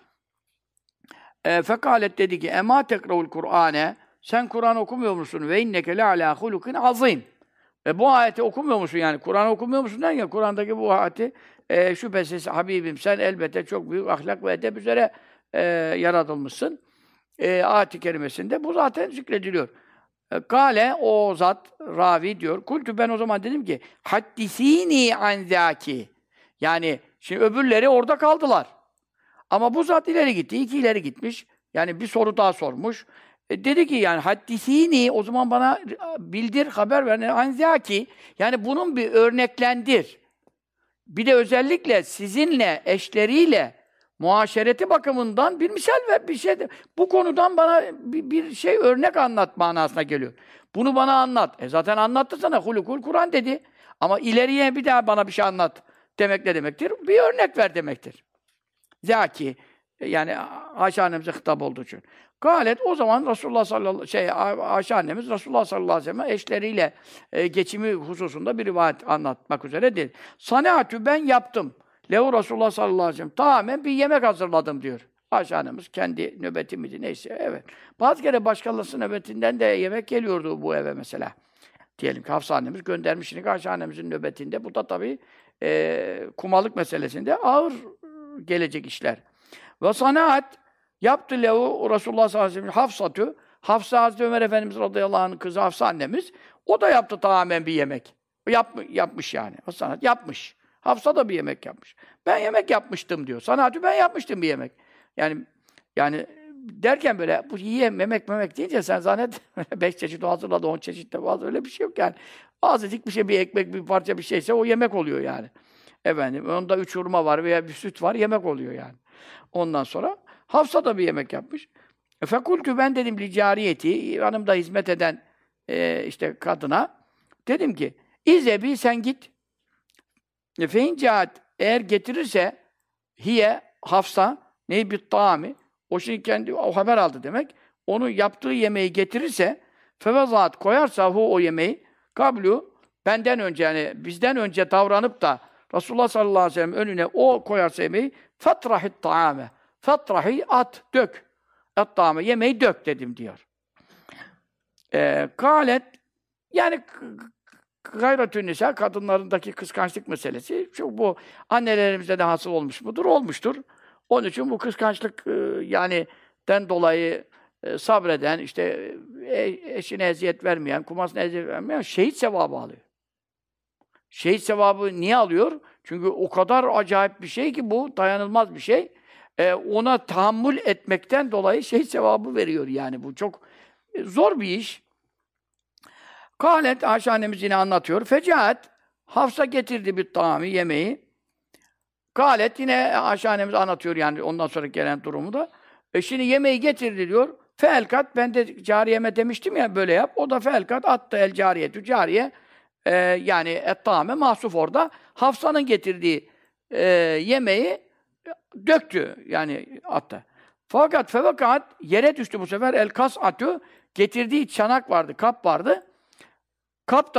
fekalet dedi ki ema tekra'ul Kur'ane sen Kur'an okumuyor musun? Ve inneke le ala hulukin azim. Bu ayeti okumuyor musun yani? Kur'an okumuyor musun derken Kur'an'daki bu ayeti şüphesiz Habibim sen elbette çok büyük ahlak ve edep üzere yaratılmışsın. Ayet-i kerimesinde bu zaten zikrediliyor. Kale o zat ravi diyor. Kultu ben o zaman dedim ki haddisini an zaki. Yani şimdi öbürleri orada kaldılar. Ama bu zat ileri gitti. İki ileri gitmiş. Yani bir soru daha sormuş. Dedi ki yani haddisini o zaman bana bildir, haber ver. An zaki. Yani bunun bir örneklendir. Bir de özellikle sizinle, eşleriyle muaşereti bakımından bir misal ver, bir şey. Bu konudan bana bir şey örnek anlat manasına geliyor. Bunu bana anlat. Zaten anlattı sana. Hulukul Kur'an dedi. Ama ileriye bir daha bana bir şey anlat demek ne demektir? Bir örnek ver demektir. Zaki. Yani Ayşe annemize hitap olduğu için. Galet o zaman Resulullah Ayşe annemiz Resulullah sallallahu aleyhi ve sellem eşleriyle geçimi hususunda bir rivayet anlatmak üzere değil. Sanaatü ben yaptım. Lehu Resulullah sallallahu aleyhi ve sellem tamamen bir yemek hazırladım diyor. Ayşe annemiz kendi nöbeti miydi neyse evet. Bazı kere başkalarının nöbetinden de yemek geliyordu bu eve mesela. Diyelim ki Hafsa annemiz göndermiştik Ayşe annemizin nöbetinde. Bu da tabii kumalık meselesinde ağır gelecek işler. Ve sanaat yaptı lehu Resulullah sallallahu aleyhi ve sellem Hafsatü. Hafsa Hazreti Ömer Efendimiz radıyallahu anh'ın kızı Hafsa annemiz. O da yaptı tamamen bir yemek. Yapmış yani. O sanat yapmış. Hafsa da bir yemek yapmış. Ben yemek yapmıştım diyor. Sanatü ben yapmıştım bir yemek. Yani derken böyle bu memek deyince sen zannet 5 çeşit o hazırladı, 10 çeşit de bazı öyle bir şey yok yani. Azıcık bir şey, bir ekmek, bir parça bir şeyse o yemek oluyor yani. Efendim, onda 3 hurma var veya bir süt var, yemek oluyor yani. Ondan sonra Hafsa da bir yemek yapmış. Fekultü ben dedim li cariyeti, yanımda hizmet eden işte kadına dedim ki İzebi sen git. Fein caat eğer getirirse hiye Hafsa neyi bir taami o şimdi kendi o haber aldı demek. Onu yaptığı yemeği getirirse fevezat koyarsa o yemeği kablu benden önce yani bizden önce davranıp da Resulullah sallallahu aleyhi ve sellem önüne o koyarsa yemeği fatrahit taame. Fatrahi at, dök. Et-taame, yemeği dök dedim diyor. Kâlet yani gayretün nisa kadınlarındaki kıskançlık meselesi şu bu annelerimizde de hasıl olmuş mudur? Olmuştur. Onun için bu kıskançlık yani den dolayı sabreden işte eşine eziyet vermeyen, kumasına eziyet vermeyen şehit sevabı alıyor. Şehit sevabı niye alıyor? Çünkü o kadar acayip bir şey ki bu dayanılmaz bir şey. Ona tahammül etmekten dolayı şehit sevabı veriyor yani. Bu çok zor bir iş. Kâlet, Ayşe annemiz yine anlatıyor. Fecaat, Hafsa getirdi bir taami, yemeği. Kâlet, yine Ayşe annemiz anlatıyor yani ondan sonra gelen durumu da. Şimdi yemeği getirdi diyor. Feelkat, ben de cariyeme demiştim ya böyle yap. O da feelkat attı el cariyetü. Cariye, yani et-taame mahsuf orada. Hafsa'nın getirdiği yemeği döktü yani attı. Fakat fevakat yere düştü bu sefer el kas'atü getirdiği çanak vardı, kap vardı. Kap da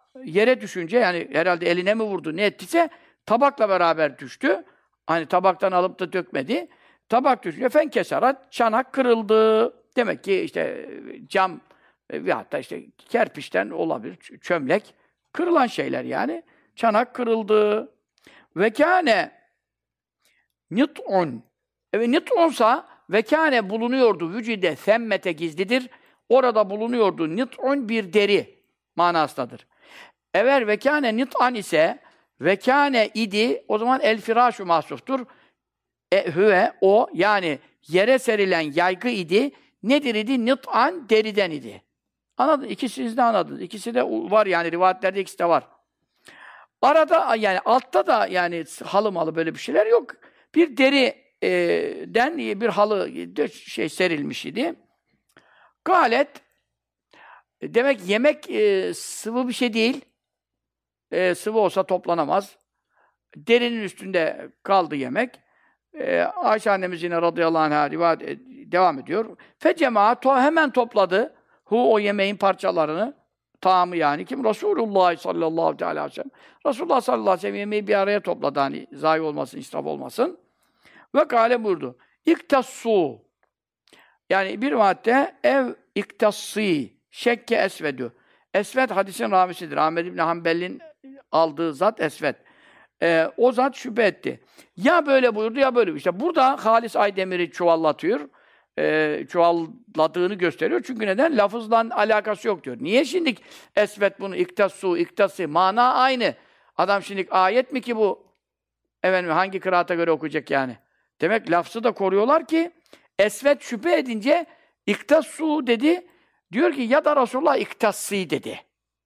yere düşünce, yani herhalde eline mi vurdu, ne ettiyse tabakla beraber düştü. Hani tabaktan alıp da dökmedi. Tabak düşünce fenkesarat, çanak kırıldı. Demek ki işte cam ve hatta işte kerpiçten olabilir, çömlek. Kırılan şeyler yani. Çanak kırıldı. Ve kâne nit'un. Evet, nit'unsa ve kâne bulunuyordu. Vücide semmete gizlidir. Orada bulunuyordu. Nit'un bir deri manasındadır. Eğer ve kâne nit'an ise ve kâne idi, o zaman el firâşu mahsuftur. Hüve, o, yani yere serilen yaygı idi. Nedir idi? Nit'an, deriden idi. Anladın? İkisini de anladınız. İkisi de var yani, rivayetlerde ikisi de var. Arada, yani altta da yani halı malı böyle bir şeyler yok. Bir deriden bir halı serilmiş idi. Galet, demek yemek sıvı bir şey değil. Sıvı olsa toplanamaz. Derinin üstünde kaldı yemek. Ayşe annemiz yine radıyallahu anh'a rivayet devam ediyor. Fecemaat hemen topladı. O yemeğin parçalarını, tamı yani kim? Resulullah sallallahu aleyhi ve sellem. Resulullah sallallahu aleyhi ve sellem yemeği bir araya topladı, hani zayi olmasın, israf olmasın. Ve kâle buyurdu. İktassu. Yani bir madde ev iktassi şekke esvedü. Esved hadisin ravisidir. Ahmed İbni Hanbel'in aldığı zat Esved. O zat şüphe etti. Ya böyle buyurdu ya böyle. İşte burada Halis Aydemir'i çuvallatıyor. Çuvalladığını gösteriyor. Çünkü neden? Lafızla alakası yok diyor. Niye şimdi Esved bunu iktassu, iktası, mana aynı. Adam şimdi ayet mi ki bu? Efendim hangi kıraata göre okuyacak yani? Demek lafzı da koruyorlar ki Esved şüphe edince iktassu dedi. Diyor ki ya da Resulullah iktassi dedi.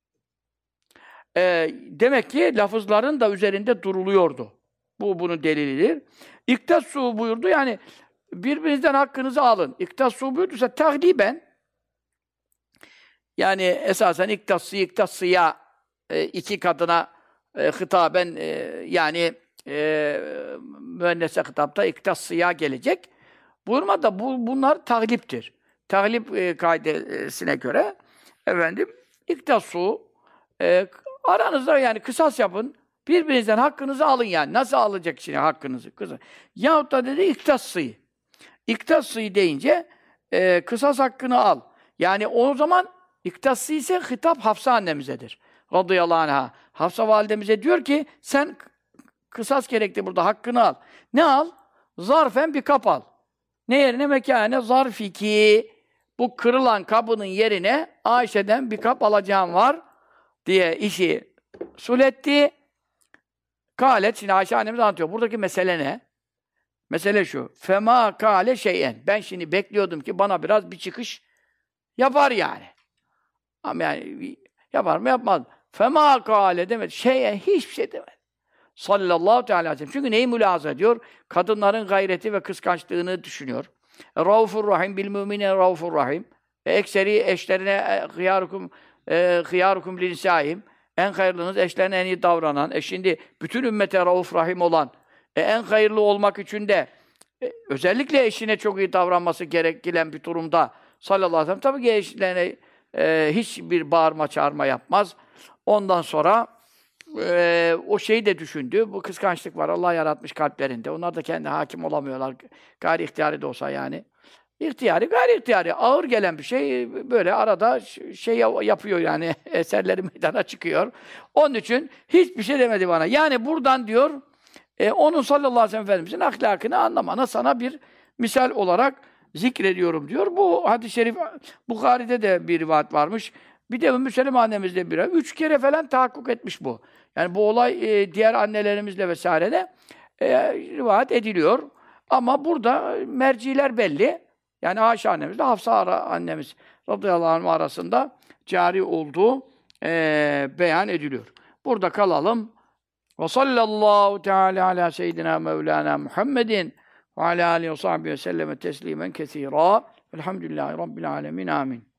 Demek ki lafızların da üzerinde duruluyordu. Bu bunun delilidir. İktassu buyurdu, yani birbirinizden hakkınızı alın. İktassu buyurduysa tahliben, yani esasen iktassıya iki kadına hitaben yani müennese hitapta iktassıya gelecek. Buyurma da bunlar tahliptir. Tahlip kaidesine göre efendim iktassu aranızda yani kısas yapın. Birbirinizden hakkınızı alın yani. Nasıl alacak şimdi hakkınızı? Yahut da dedi iktassıyı. İktassıyı deyince kısas hakkını al. Yani o zaman iktassı ise hitap Hafsa annemizedir. Radıyallahu anh'a. Hafsa validemize diyor ki sen kısas gerekti burada, hakkını al. Ne al? Zarfen bir kap al. Ne yerine? Mekâne zarfiki. Bu kırılan kabının yerine Ayşe'den bir kap alacağım var diye işi sulhetti. Kâlet, şimdi Ayşe annemiz anlatıyor. Buradaki mesele ne? Mesele şu. Fema kâle şeyen. Ben şimdi bekliyordum ki bana biraz bir çıkış yapar yani. Ama yani yapar mı yapmaz. Fema kâle demedi. Şeyen, hiçbir şey demedi. Sallallahu teala aleyhi ve sellem. Çünkü neyi mülahaza ediyor? Kadınların gayreti ve kıskançlığını düşünüyor. Raufur Rahim bil mümine Raufur Rahim. Ekseri eşlerine hıyârukum linisâhim. En hayırlınız eşlerine en iyi davranan. Şimdi bütün ümmete Rauf Rahim olan, en hayırlı olmak için de özellikle eşine çok iyi davranması gerekilen bir durumda sallallahu aleyhi ve sellem tabii ki eşlerine hiçbir bağırma çağırma yapmaz. Ondan sonra o şeyi de düşündü. Bu kıskançlık var. Allah yaratmış kalplerinde. Onlar da kendi hakim olamıyorlar. Gayri ihtiyari de olsa yani. İhtiyari, gayri ihtiyari. Ağır gelen bir şey böyle arada şey yapıyor yani. Eserleri meydana çıkıyor. Onun için hiçbir şey demedi bana. Yani buradan diyor onun sallallahu aleyhi ve sellem Efendimizin ahlakını anlamana sana bir misal olarak zikrediyorum diyor. Bu hadis-i şerif Bukhari'de de bir rivayet varmış. Bir de Ümmü Seleme annemizde bir rivayet. 3 kere falan tahakkuk etmiş bu. Yani bu olay diğer annelerimizle vesairede rivayet ediliyor. Ama burada merciler belli. Yani Ayşe annemizle Hafsa annemiz radıyallahu anh arasında cari olduğu beyan ediliyor. Burada kalalım. Ve sallallahu teala ala seyyidina Mevlana Muhammedin ve ala alihi ve sahbihi ve selleme teslimen kesîrâ. Elhamdülillahi Rabbil âlemin. Amin.